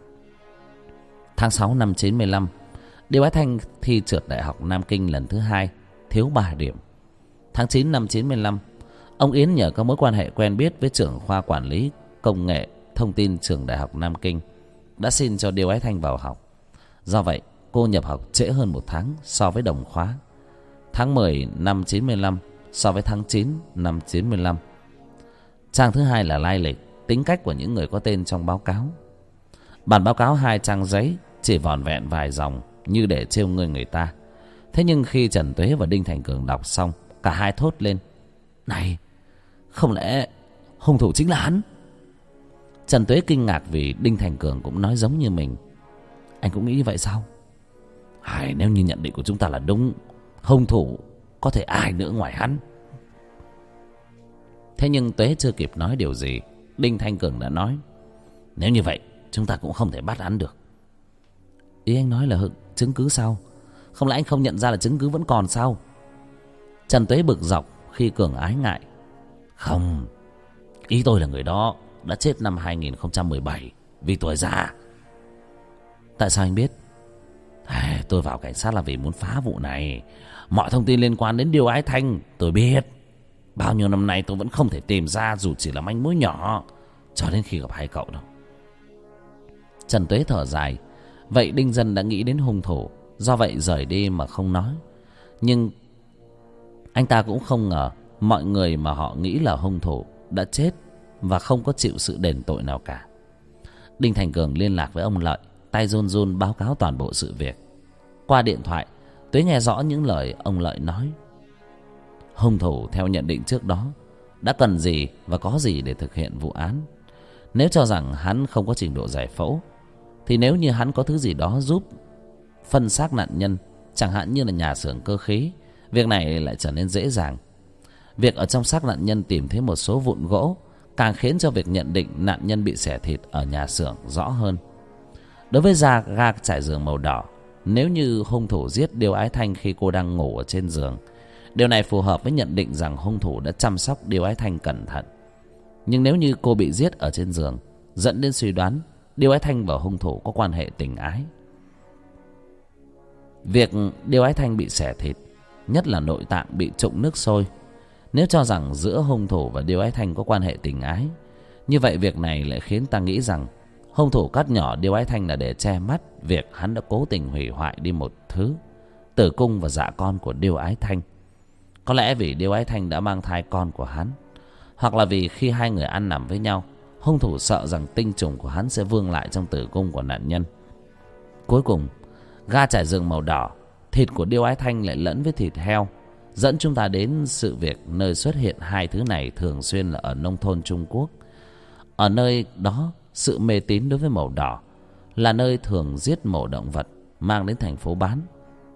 Tháng sáu năm chín mươi lăm, Điêu Ái Thanh thi trượt Đại học Nam Kinh lần thứ hai, thiếu ba điểm. Tháng chín năm chín mươi lăm, ông Yến nhờ có mối quan hệ quen biết với trưởng khoa quản lý công nghệ thông tin trường Đại học Nam Kinh đã xin cho Điêu Ái Thanh vào học. Do vậy, cô nhập học trễ hơn một tháng so với đồng khóa. Tháng mười năm chín mươi lăm so với tháng chín năm chín mươi lăm. Trang thứ hai là lai lịch, tính cách của những người có tên trong báo cáo. Bản báo cáo hai trang giấy chỉ vỏn vẹn vài dòng như để trêu người người ta. Thế nhưng khi Trần Tuế và Đinh Thành Cường đọc xong, cả hai thốt lên: Này, không lẽ hung thủ chính là hắn? Trần Tuế kinh ngạc vì Đinh Thành Cường cũng nói giống như mình. Anh cũng nghĩ vậy sao? Hay, nếu như nhận định của chúng ta là đúng, hung thủ có thể ai nữa ngoài hắn? Thế nhưng Tuế chưa kịp nói điều gì, Đinh Thành Cường đã nói: Nếu như vậy, chúng ta cũng không thể bắt hắn được. Ý anh nói là hực chứng cứ sao? Không lẽ anh không nhận ra là chứng cứ vẫn còn sao? Trần Tuế bực dọc khi Cường ái ngại: Không, ý tôi là người đó đã chết năm hai nghìn không trăm mười bảy vì tuổi già. Tại sao anh biết? À, tôi vào cảnh sát là vì muốn phá vụ này. Mọi thông tin liên quan đến Điêu Ái Thanh tôi biết. Bao nhiêu năm nay tôi vẫn không thể tìm ra dù chỉ là manh mối nhỏ, cho đến khi gặp hai cậu đâu. Trần Tuế thở dài. Vậy Đinh Dân đã nghĩ đến hung thủ, do vậy rời đi mà không nói. Nhưng anh ta cũng không ngờ mọi người mà họ nghĩ là hung thủ đã chết và không có chịu sự đền tội nào cả. Đinh Thành Cường liên lạc với ông Lợi, tay run run báo cáo toàn bộ sự việc. Qua điện thoại, Tuế nghe rõ những lời ông Lợi nói. Hung thủ theo nhận định trước đó đã cần gì và có gì để thực hiện vụ án. Nếu cho rằng hắn không có trình độ giải phẫu, thì nếu như hắn có thứ gì đó giúp phân xác nạn nhân, chẳng hạn như là nhà xưởng cơ khí, việc này lại trở nên dễ dàng. Việc ở trong xác nạn nhân tìm thấy một số vụn gỗ càng khiến cho việc nhận định nạn nhân bị xẻ thịt ở nhà xưởng rõ hơn. Đối với da ga trải giường màu đỏ, nếu như hung thủ giết Điêu Ái Thanh khi cô đang ngủ ở trên giường, điều này phù hợp với nhận định rằng hung thủ đã chăm sóc Điêu Ái Thanh cẩn thận. Nhưng nếu như cô bị giết ở trên giường, dẫn đến suy đoán Điêu Ái Thanh và hung thủ có quan hệ tình ái. Việc Điêu Ái Thanh bị xẻ thịt, nhất là nội tạng bị trụng nước sôi, nếu cho rằng giữa hung thủ và Điêu Ái Thanh có quan hệ tình ái, như vậy việc này lại khiến ta nghĩ rằng hung thủ cắt nhỏ Điêu Ái Thanh là để che mắt việc hắn đã cố tình hủy hoại đi một thứ, tử cung và dạ con của Điêu Ái Thanh. Có lẽ vì Điêu Ái Thanh đã mang thai con của hắn, hoặc là vì khi hai người ăn nằm với nhau, hung thủ sợ rằng tinh trùng của hắn sẽ vương lại trong tử cung của nạn nhân. Cuối cùng, ga trải giường màu đỏ, thịt của Điêu Ái Thanh lại lẫn với thịt heo, dẫn chúng ta đến sự việc nơi xuất hiện hai thứ này thường xuyên là ở nông thôn Trung Quốc. Ở nơi đó, sự mê tín đối với màu đỏ là nơi thường giết mổ động vật mang đến thành phố bán.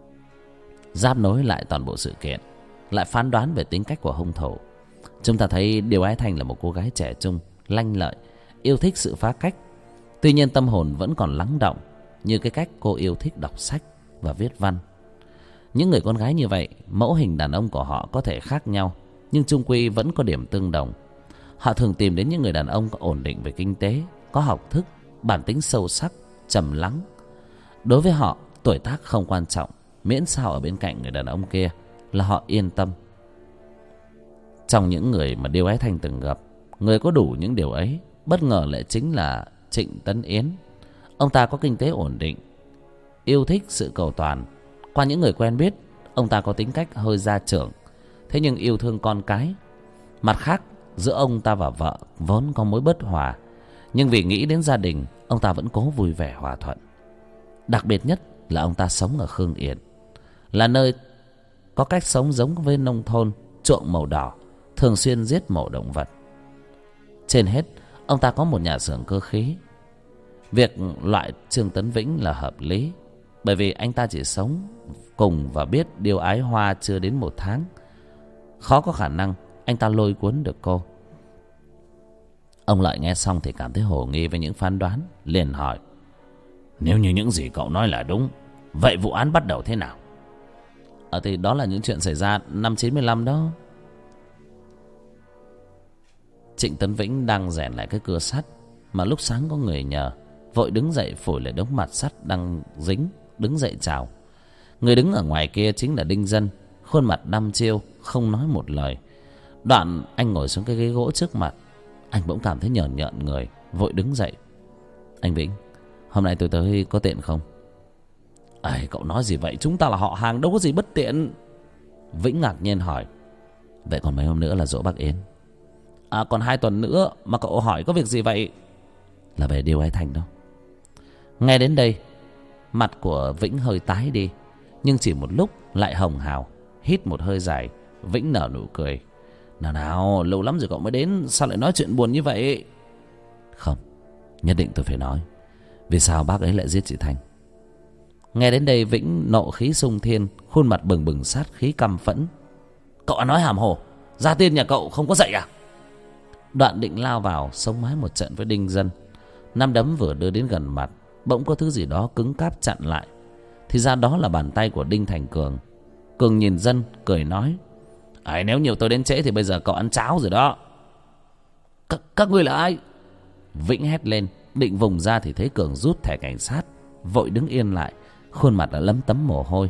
Giáp nối lại toàn bộ sự kiện, lại phán đoán về tính cách của hung thủ, chúng ta thấy Điêu Ái Thanh là một cô gái trẻ trung, lanh lợi, yêu thích sự phá cách. Tuy nhiên tâm hồn vẫn còn lắng động, như cái cách cô yêu thích đọc sách và viết văn. Những người con gái như vậy, mẫu hình đàn ông của họ có thể khác nhau, nhưng chung quy vẫn có điểm tương đồng. Họ thường tìm đến những người đàn ông có ổn định về kinh tế, có học thức, bản tính sâu sắc, trầm lắng. Đối với họ, tuổi tác không quan trọng, miễn sao ở bên cạnh người đàn ông kia là họ yên tâm. Trong những người mà Điêu Ái Thanh từng gặp, người có đủ những điều ấy bất ngờ lại chính là Trịnh Tấn Yến. Ông ta có kinh tế ổn định, yêu thích sự cầu toàn. Qua những người quen biết, ông ta có tính cách hơi gia trưởng, thế nhưng yêu thương con cái. Mặt khác, giữa ông ta và vợ vốn có mối bất hòa, nhưng vì nghĩ đến gia đình, ông ta vẫn cố vui vẻ hòa thuận. Đặc biệt nhất là ông ta sống ở Khương Yên, là nơi có cách sống giống với nông thôn, chuộng màu đỏ, thường xuyên giết mổ động vật. Trên hết, ông ta có một nhà xưởng cơ khí. Việc loại Trương Tấn Vĩnh là hợp lý, bởi vì anh ta chỉ sống cùng và biết Điêu Ái Hoa chưa đến một tháng. Khó có khả năng anh ta lôi cuốn được cô. Ông Lợi nghe xong thì cảm thấy hồ nghi với những phán đoán, liền hỏi: nếu như những gì cậu nói là đúng, vậy vụ án bắt đầu thế nào? Ờ thì đó là những chuyện xảy ra năm chín mươi lăm đó. Trịnh Tấn Vĩnh đang rèn lại cái cưa sắt mà lúc sáng có người nhờ, vội đứng dậy phủi lại đống mặt sắt đang dính, đứng dậy chào. Người đứng ở ngoài kia chính là Đinh Dân, khuôn mặt đăm chiêu, không nói một lời. Đoạn anh ngồi xuống cái ghế gỗ trước mặt, anh bỗng cảm thấy nhởn nhợn người, vội đứng dậy: anh Vĩnh, hôm nay tôi tới có tiện không? Ây, cậu nói gì vậy? Chúng ta là họ hàng, đâu có gì bất tiện. Vĩnh ngạc nhiên hỏi: vậy còn mấy hôm nữa là giỗ bác Yến? À, còn hai tuần nữa, mà cậu hỏi có việc gì vậy? Là về Điêu Ái Thanh đâu. Nghe đến đây, mặt của Vĩnh hơi tái đi, nhưng chỉ một lúc lại hồng hào. Hít một hơi dài, Vĩnh nở nụ cười: nào nào, lâu lắm rồi cậu mới đến, sao lại nói chuyện buồn như vậy? Không, nhất định tôi phải nói. Vì sao bác ấy lại giết chị Thanh? Nghe đến đây, Vĩnh nộ khí xung thiên, khuôn mặt bừng bừng sát khí căm phẫn: cậu ăn nói hàm hồ, gia tiên nhà cậu không có dạy à? Đoạn định lao vào sống mái một trận với Đinh Dân. Nắm đấm vừa đưa đến gần mặt, bỗng có thứ gì đó cứng cáp chặn lại. Thì ra đó là bàn tay của Đinh Thành Cường. Cường nhìn Dân cười nói: ấy, nếu nhiều tôi đến trễ thì bây giờ cậu ăn cháo rồi đó. Các, các ngươi là ai? Vĩnh hét lên, định vùng ra thì thấy Cường rút thẻ cảnh sát, vội đứng yên lại, khuôn mặt đã lấm tấm mồ hôi.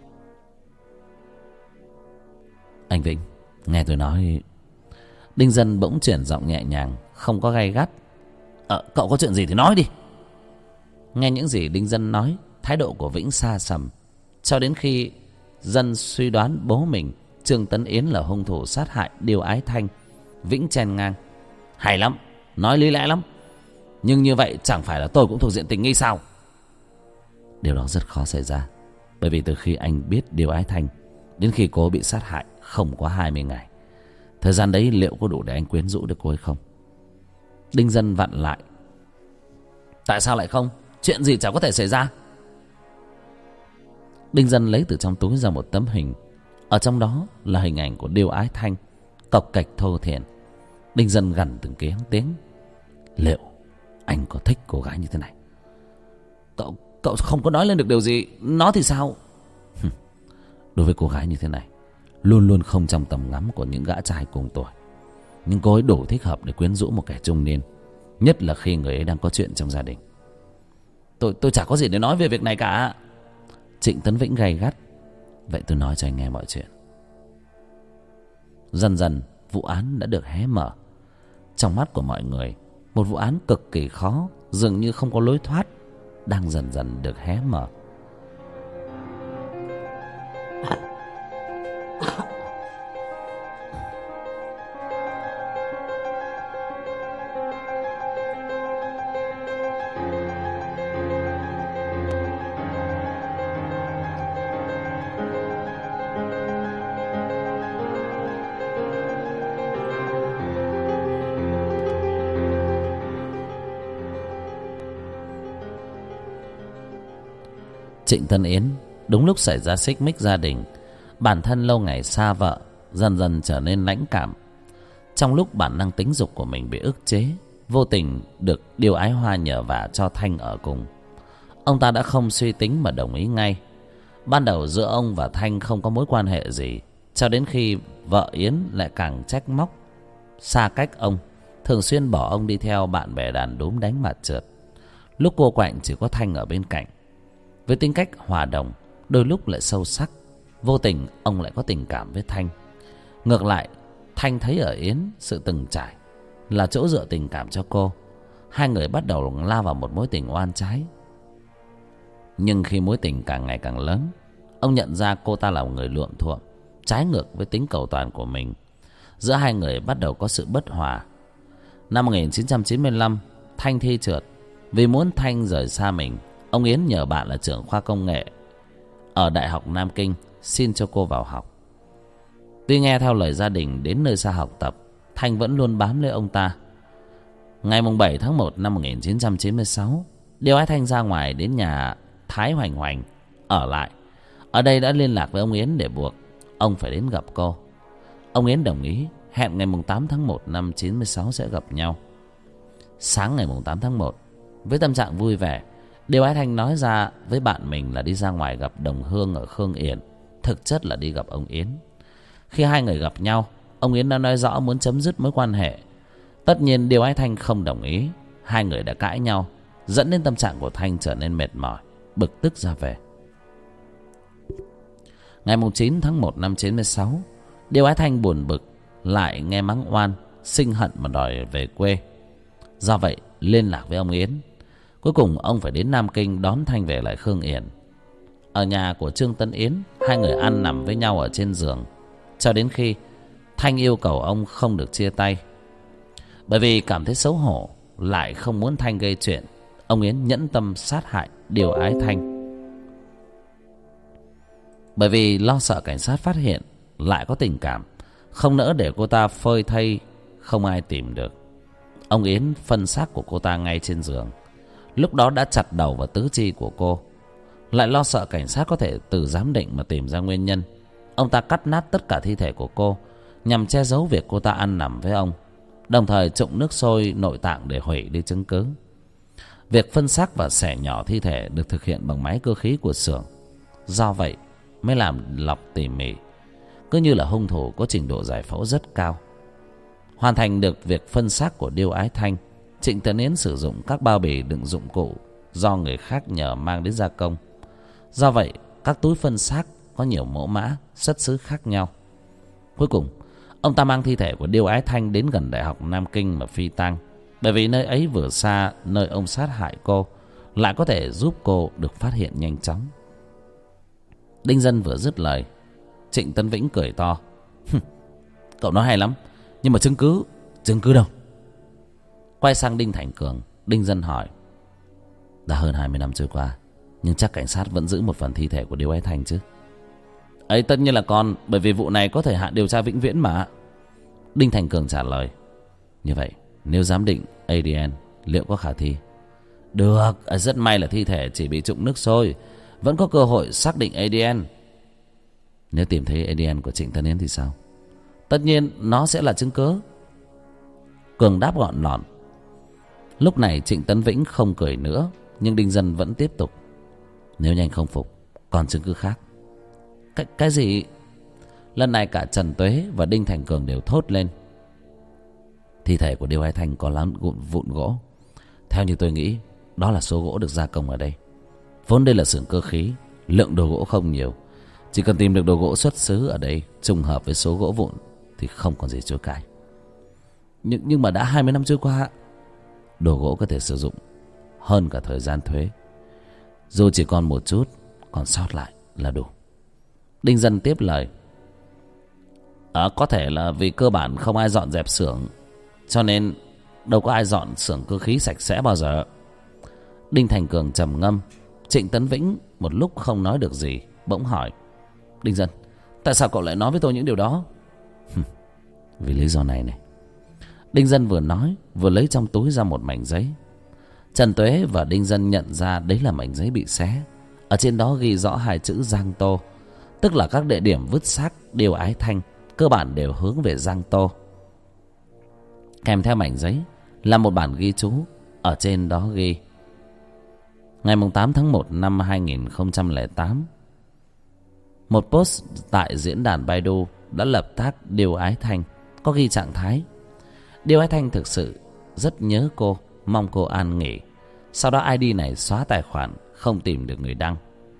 Anh Vĩnh, nghe tôi nói. Đinh Dân bỗng chuyển giọng nhẹ nhàng, không có gay gắt: Ờ, cậu có chuyện gì thì nói đi. Nghe những gì Đinh Dân nói, thái độ của Vĩnh xa sầm, cho đến khi Dân suy đoán bố mình Trương Tấn Yến là hung thủ sát hại Điêu Ái Thanh, Vĩnh chen ngang: hay lắm, nói lý lẽ lắm, nhưng như vậy chẳng phải là tôi cũng thuộc diện tình nghi sao? Điều đó rất khó xảy ra, bởi vì từ khi anh biết Điêu Ái Thanh đến khi cô bị sát hại không quá hai mươi ngày. Thời gian đấy liệu có đủ để anh quyến rũ được cô ấy không? Đinh Dân vặn lại: tại sao lại không? Chuyện gì chẳng có thể xảy ra. Đinh Dân lấy từ trong túi ra một tấm hình. Ở trong đó là hình ảnh của Điêu Ái Thanh, cộc cạch thô thiển. Đinh Dân gằn từng tiếng tiếng: liệu anh có thích cô gái như thế này? Cậu, cậu không có nói lên được điều gì. Nó thì sao? Đối với cô gái như thế này, luôn luôn không trong tầm ngắm của những gã trai cùng tuổi, nhưng cô ấy đủ thích hợp để quyến rũ một kẻ trung niên, nhất là khi người ấy đang có chuyện trong gia đình. Tôi tôi chả có gì để nói về việc này cả. Trịnh Tấn Vĩnh gay gắt. Vậy tôi nói cho anh nghe mọi chuyện. Dần dần vụ án đã được hé mở. Trong mắt của mọi người, một vụ án cực kỳ khó, dường như không có lối thoát, đang dần dần được hé mở. Trịnh Tân Yến đúng lúc xảy ra xích mích gia đình. Bản thân lâu ngày xa vợ, dần dần trở nên lãnh cảm. Trong lúc bản năng tính dục của mình bị ức chế, vô tình được Điêu Ái Hoa nhờ vả cho Thanh ở cùng. Ông ta đã không suy tính mà đồng ý ngay. Ban đầu giữa ông và Thanh không có mối quan hệ gì, cho đến khi vợ Yến lại càng trách móc, xa cách ông, thường xuyên bỏ ông đi theo bạn bè đàn đúm đánh mặt trượt. Lúc cô quạnh chỉ có Thanh ở bên cạnh. Với tính cách hòa đồng, đôi lúc lại sâu sắc, vô tình ông lại có tình cảm với Thanh. Ngược lại, Thanh thấy ở Yến sự từng trải là chỗ dựa tình cảm cho cô. Hai người bắt đầu lao vào một mối tình oan trái. Nhưng khi mối tình càng ngày càng lớn, ông nhận ra cô ta là một người luộm thuộm, trái ngược với tính cầu toàn của mình. Giữa hai người bắt đầu có sự bất hòa. Năm một nghìn chín trăm chín mươi lăm, Thanh thi trượt. Vì muốn Thanh rời xa mình, ông Yến nhờ bạn là trưởng khoa công nghệ ở Đại học Nam Kinh xin cho cô vào học. Tuy nghe theo lời gia đình đến nơi xa học tập, Thanh vẫn luôn bám lấy ông ta. Ngày bảy tháng một năm một nghìn chín trăm chín mươi sáu, Điêu Ái Thanh ra ngoài đến nhà Thái Hoành Hoành ở lại. Ở đây đã liên lạc với ông Yến để buộc ông phải đến gặp cô. Ông Yến đồng ý, hẹn ngày tám tháng một năm chín mươi sáu sẽ gặp nhau. Sáng ngày tám tháng một, với tâm trạng vui vẻ, Điêu Ái Thanh nói ra với bạn mình là đi ra ngoài gặp đồng hương ở Khương Yển, thực chất là đi gặp ông Yến. Khi hai người gặp nhau, ông Yến đã nói rõ muốn chấm dứt mối quan hệ. Tất nhiên Điêu Ái Thanh không đồng ý. Hai người đã cãi nhau, dẫn đến tâm trạng của Thanh trở nên mệt mỏi, bực tức ra về. Ngày chín tháng một năm chín mươi sáu, Điêu Ái Thanh buồn bực, lại nghe mắng oan, sinh hận mà đòi về quê. Do vậy liên lạc với ông Yến. Cuối cùng ông phải đến Nam Kinh đón Thanh về lại Khương Yển. Ở nhà của Trương Tân Yến, hai người ăn nằm với nhau ở trên giường, cho đến khi Thanh yêu cầu ông không được chia tay. Bởi vì cảm thấy xấu hổ, lại không muốn Thanh gây chuyện, ông Yến nhẫn tâm sát hại Điêu Ái Thanh. Bởi vì lo sợ cảnh sát phát hiện, lại có tình cảm, không nỡ để cô ta phơi thây không ai tìm được, ông Yến phân xác của cô ta ngay trên giường. Lúc đó đã chặt đầu và tứ chi của cô. Lại lo sợ cảnh sát có thể từ giám định mà tìm ra nguyên nhân, ông ta cắt nát tất cả thi thể của cô nhằm che giấu việc cô ta ăn nằm với ông, đồng thời trụng nước sôi nội tạng để hủy đi chứng cứ. Việc phân xác và xẻ nhỏ thi thể được thực hiện bằng máy cơ khí của xưởng, do vậy mới làm lọc tỉ mỉ, cứ như là hung thủ có trình độ giải phẫu rất cao. Hoàn thành được việc phân xác của Điêu Ái Thanh, Trịnh Tấn Yến sử dụng các bao bì đựng dụng cụ do người khác nhờ mang đến gia công. Do vậy các túi phân xác có nhiều mẫu mã, xuất xứ khác nhau. Cuối cùng ông ta mang thi thể của Điêu Ái Thanh đến gần Đại học Nam Kinh mà phi tang, bởi vì nơi ấy vừa xa nơi ông sát hại cô, lại có thể giúp cô được phát hiện nhanh chóng. Đinh Dân vừa dứt lời, Trịnh Tấn Vĩnh cười to. Cậu nói hay lắm, nhưng mà chứng cứ, chứng cứ đâu? Quay sang Đinh Thành Cường, Đinh Dân hỏi. Đã hơn hai mươi năm trôi qua, nhưng chắc cảnh sát vẫn giữ một phần thi thể của Điêu Ái Thanh chứ? Ấy tất nhiên là còn, bởi vì vụ này có thời hạn điều tra vĩnh viễn mà. Đinh Thành Cường trả lời. Như vậy nếu giám định a đê en liệu có khả thi? Được, rất may là thi thể chỉ bị trụng nước sôi, vẫn có cơ hội xác định a đê en. Nếu tìm thấy a đê en của Trịnh Tấn Yến thì sao? Tất nhiên nó sẽ là chứng cứ. Cường đáp gọn lọn. Lúc này Trịnh Tấn Vĩnh không cười nữa, nhưng Đinh Dân vẫn tiếp tục. Nếu như anh không phục, còn chứng cứ khác. Cái, cái gì? Lần này cả Trần Tuế và Đinh Thành Cường đều thốt lên. Thi thể của Điêu Ái Thanh có lắm vụn, vụn gỗ. Theo như tôi nghĩ, đó là số gỗ được gia công ở đây. Vốn đây là xưởng cơ khí, lượng đồ gỗ không nhiều. Chỉ cần tìm được đồ gỗ xuất xứ ở đây trùng hợp với số gỗ vụn thì không còn gì chối cãi. Nhưng, nhưng mà đã hai mươi năm trôi qua, đồ gỗ có thể sử dụng hơn cả thời gian thuế. Dù chỉ còn một chút còn sót lại là đủ. Đinh Dân tiếp lời. À, có thể là vì cơ bản không ai dọn dẹp xưởng, cho nên đâu có ai dọn xưởng cơ khí sạch sẽ bao giờ. Đinh Thành Cường trầm ngâm. Trịnh Tấn Vĩnh một lúc không nói được gì, bỗng hỏi. Đinh Dân, tại sao cậu lại nói với tôi những điều đó? Vì lý do này này. Đinh Dân vừa nói vừa lấy trong túi ra một mảnh giấy. Trần Tuế và Đinh Dân nhận ra đấy là mảnh giấy bị xé. Ở trên đó ghi rõ hai chữ Giang Tô, tức là các địa điểm vứt xác Điêu Ái Thanh cơ bản đều hướng về Giang Tô. Kèm theo mảnh giấy là một bản ghi chú. Ở trên đó ghi: ngày tám tháng một năm hai nghìn không trăm lẻ tám, một post tại diễn đàn Baidu đã lập tác Điêu Ái Thanh, có ghi trạng thái: Điêu Ái Thanh thực sự rất nhớ cô, mong cô an nghỉ. Sau đó i đê này xóa tài khoản, không tìm được người đăng.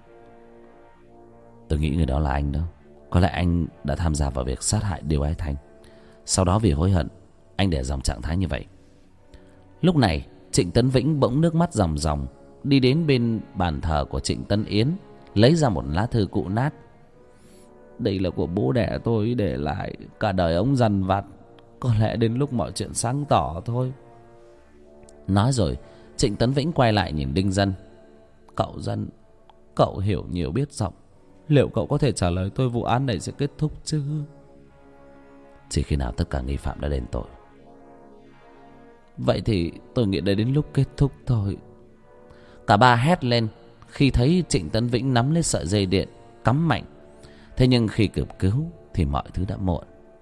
Tôi nghĩ người đó là anh đâu. Có lẽ anh đã tham gia vào việc sát hại Điêu Ái Thanh. Sau đó vì hối hận, anh để dòng trạng thái như vậy. Lúc này Trịnh Tấn Vĩnh bỗng nước mắt ròng ròng, đi đến bên bàn thờ của Trịnh Tấn Yến, lấy ra một lá thư cũ nát. Đây là của bố đẻ tôi để lại, cả đời ông dằn vặt, có lẽ đến lúc mọi chuyện sáng tỏ thôi. Nói rồi Trịnh Tấn Vĩnh quay lại nhìn Đinh Dân. Cậu Dân, cậu hiểu nhiều biết rộng, liệu cậu có thể trả lời tôi vụ án này sẽ kết thúc chứ? Chỉ khi nào tất cả nghi phạm đã đền tội. Vậy thì tôi nghĩ đã đến lúc kết thúc thôi. Cả ba hét lên khi thấy Trịnh Tấn Vĩnh nắm lấy sợi dây điện, cắm mạnh. Thế nhưng khi kịp cứu thì mọi thứ đã muộn.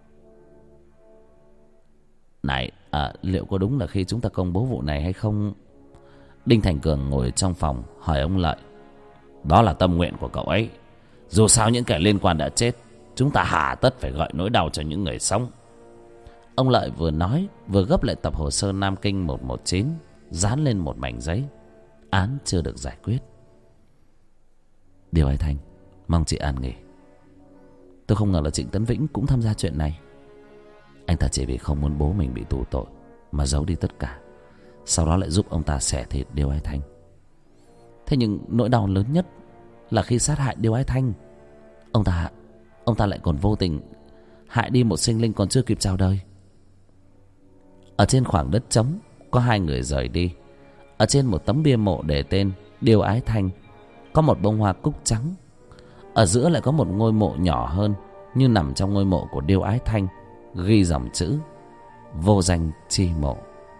Này, à, liệu có đúng là khi chúng ta công bố vụ này hay không? Đinh Thành Cường ngồi trong phòng hỏi ông Lợi. Đó là tâm nguyện của cậu ấy. Dù sao những kẻ liên quan đã chết, chúng ta hà tất phải gợi nỗi đau cho những người sống. Ông Lợi vừa nói vừa gấp lại tập hồ sơ Nam Kinh một một chín, dán lên một mảnh giấy. Án chưa được giải quyết. Điêu Ái Thanh, mong chị an nghỉ. Tôi không ngờ là Trịnh Tấn Vĩnh cũng tham gia chuyện này. Anh ta chỉ vì không muốn bố mình bị tù tội mà giấu đi tất cả, sau đó lại giúp ông ta xẻ thịt Điêu Ái Thanh. Thế nhưng nỗi đau lớn nhất là khi sát hại Điêu Ái Thanh, Ông ta Ông ta lại còn vô tình hại đi một sinh linh còn chưa kịp chào đời. Ở trên khoảng đất trống có hai người rời đi. Ở trên một tấm bia mộ để tên Điêu Ái Thanh có một bông hoa cúc trắng. Ở giữa lại có một ngôi mộ nhỏ hơn, như nằm trong ngôi mộ của Điêu Ái Thanh, ghi dòng chữ vô danh chi mộ.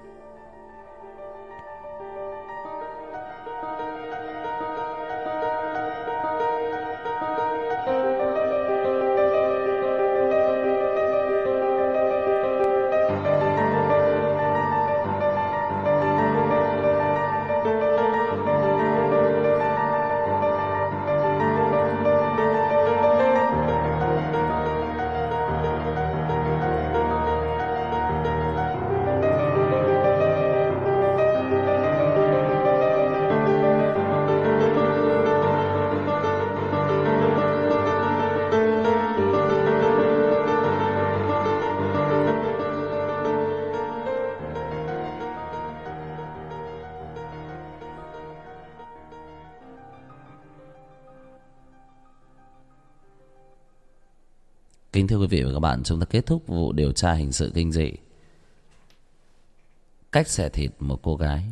Kính thưa quý vị và các bạn, chúng ta kết thúc vụ điều tra hình sự kinh dị cách xẻ thịt một cô gái.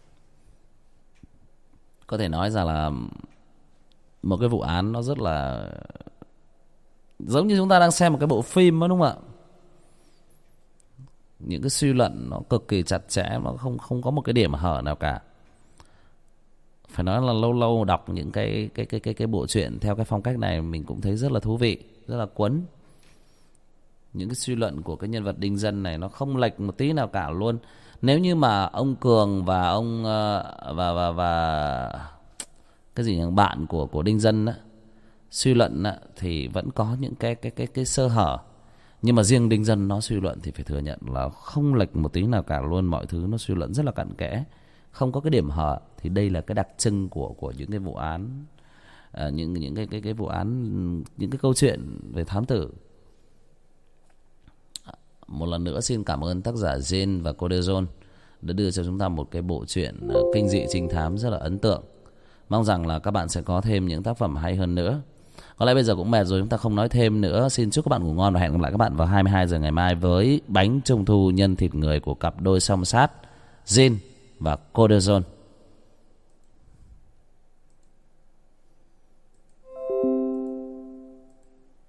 Có thể nói rằng là một cái vụ án nó rất là giống như chúng ta đang xem một cái bộ phim đó, đúng không ạ? Những cái suy luận nó cực kỳ chặt chẽ, nó không không có một cái điểm hở nào cả. Phải nói là lâu lâu đọc những cái cái cái cái cái bộ truyện theo cái phong cách này mình cũng thấy rất là thú vị, rất là cuốn. Những cái suy luận của cái nhân vật Đinh Dân này nó không lệch một tí nào cả luôn. Nếu như mà ông Cường và ông và và và cái gì nhỉ? Bạn của của Đinh Dân á, suy luận á, thì vẫn có những cái cái cái cái sơ hở. Nhưng mà riêng Đinh Dân nó suy luận thì phải thừa nhận là không lệch một tí nào cả luôn, mọi thứ nó suy luận rất là cặn kẽ, không có cái điểm hở. Thì đây là cái đặc trưng của của những cái vụ án, à, những những cái cái cái vụ án, những cái câu chuyện về thám tử. Một lần nữa xin cảm ơn tác giả Jane và Codezone đã đưa cho chúng ta một cái bộ truyện kinh dị trinh thám rất là ấn tượng. Mong rằng là các bạn sẽ có thêm những tác phẩm hay hơn nữa. Có lẽ bây giờ cũng mệt rồi, chúng ta không nói thêm nữa. Xin chúc các bạn ngủ ngon và hẹn gặp lại các bạn vào hai mươi hai giờ ngày mai với bánh trung thu nhân thịt người của cặp đôi song sát Jin và Codezone.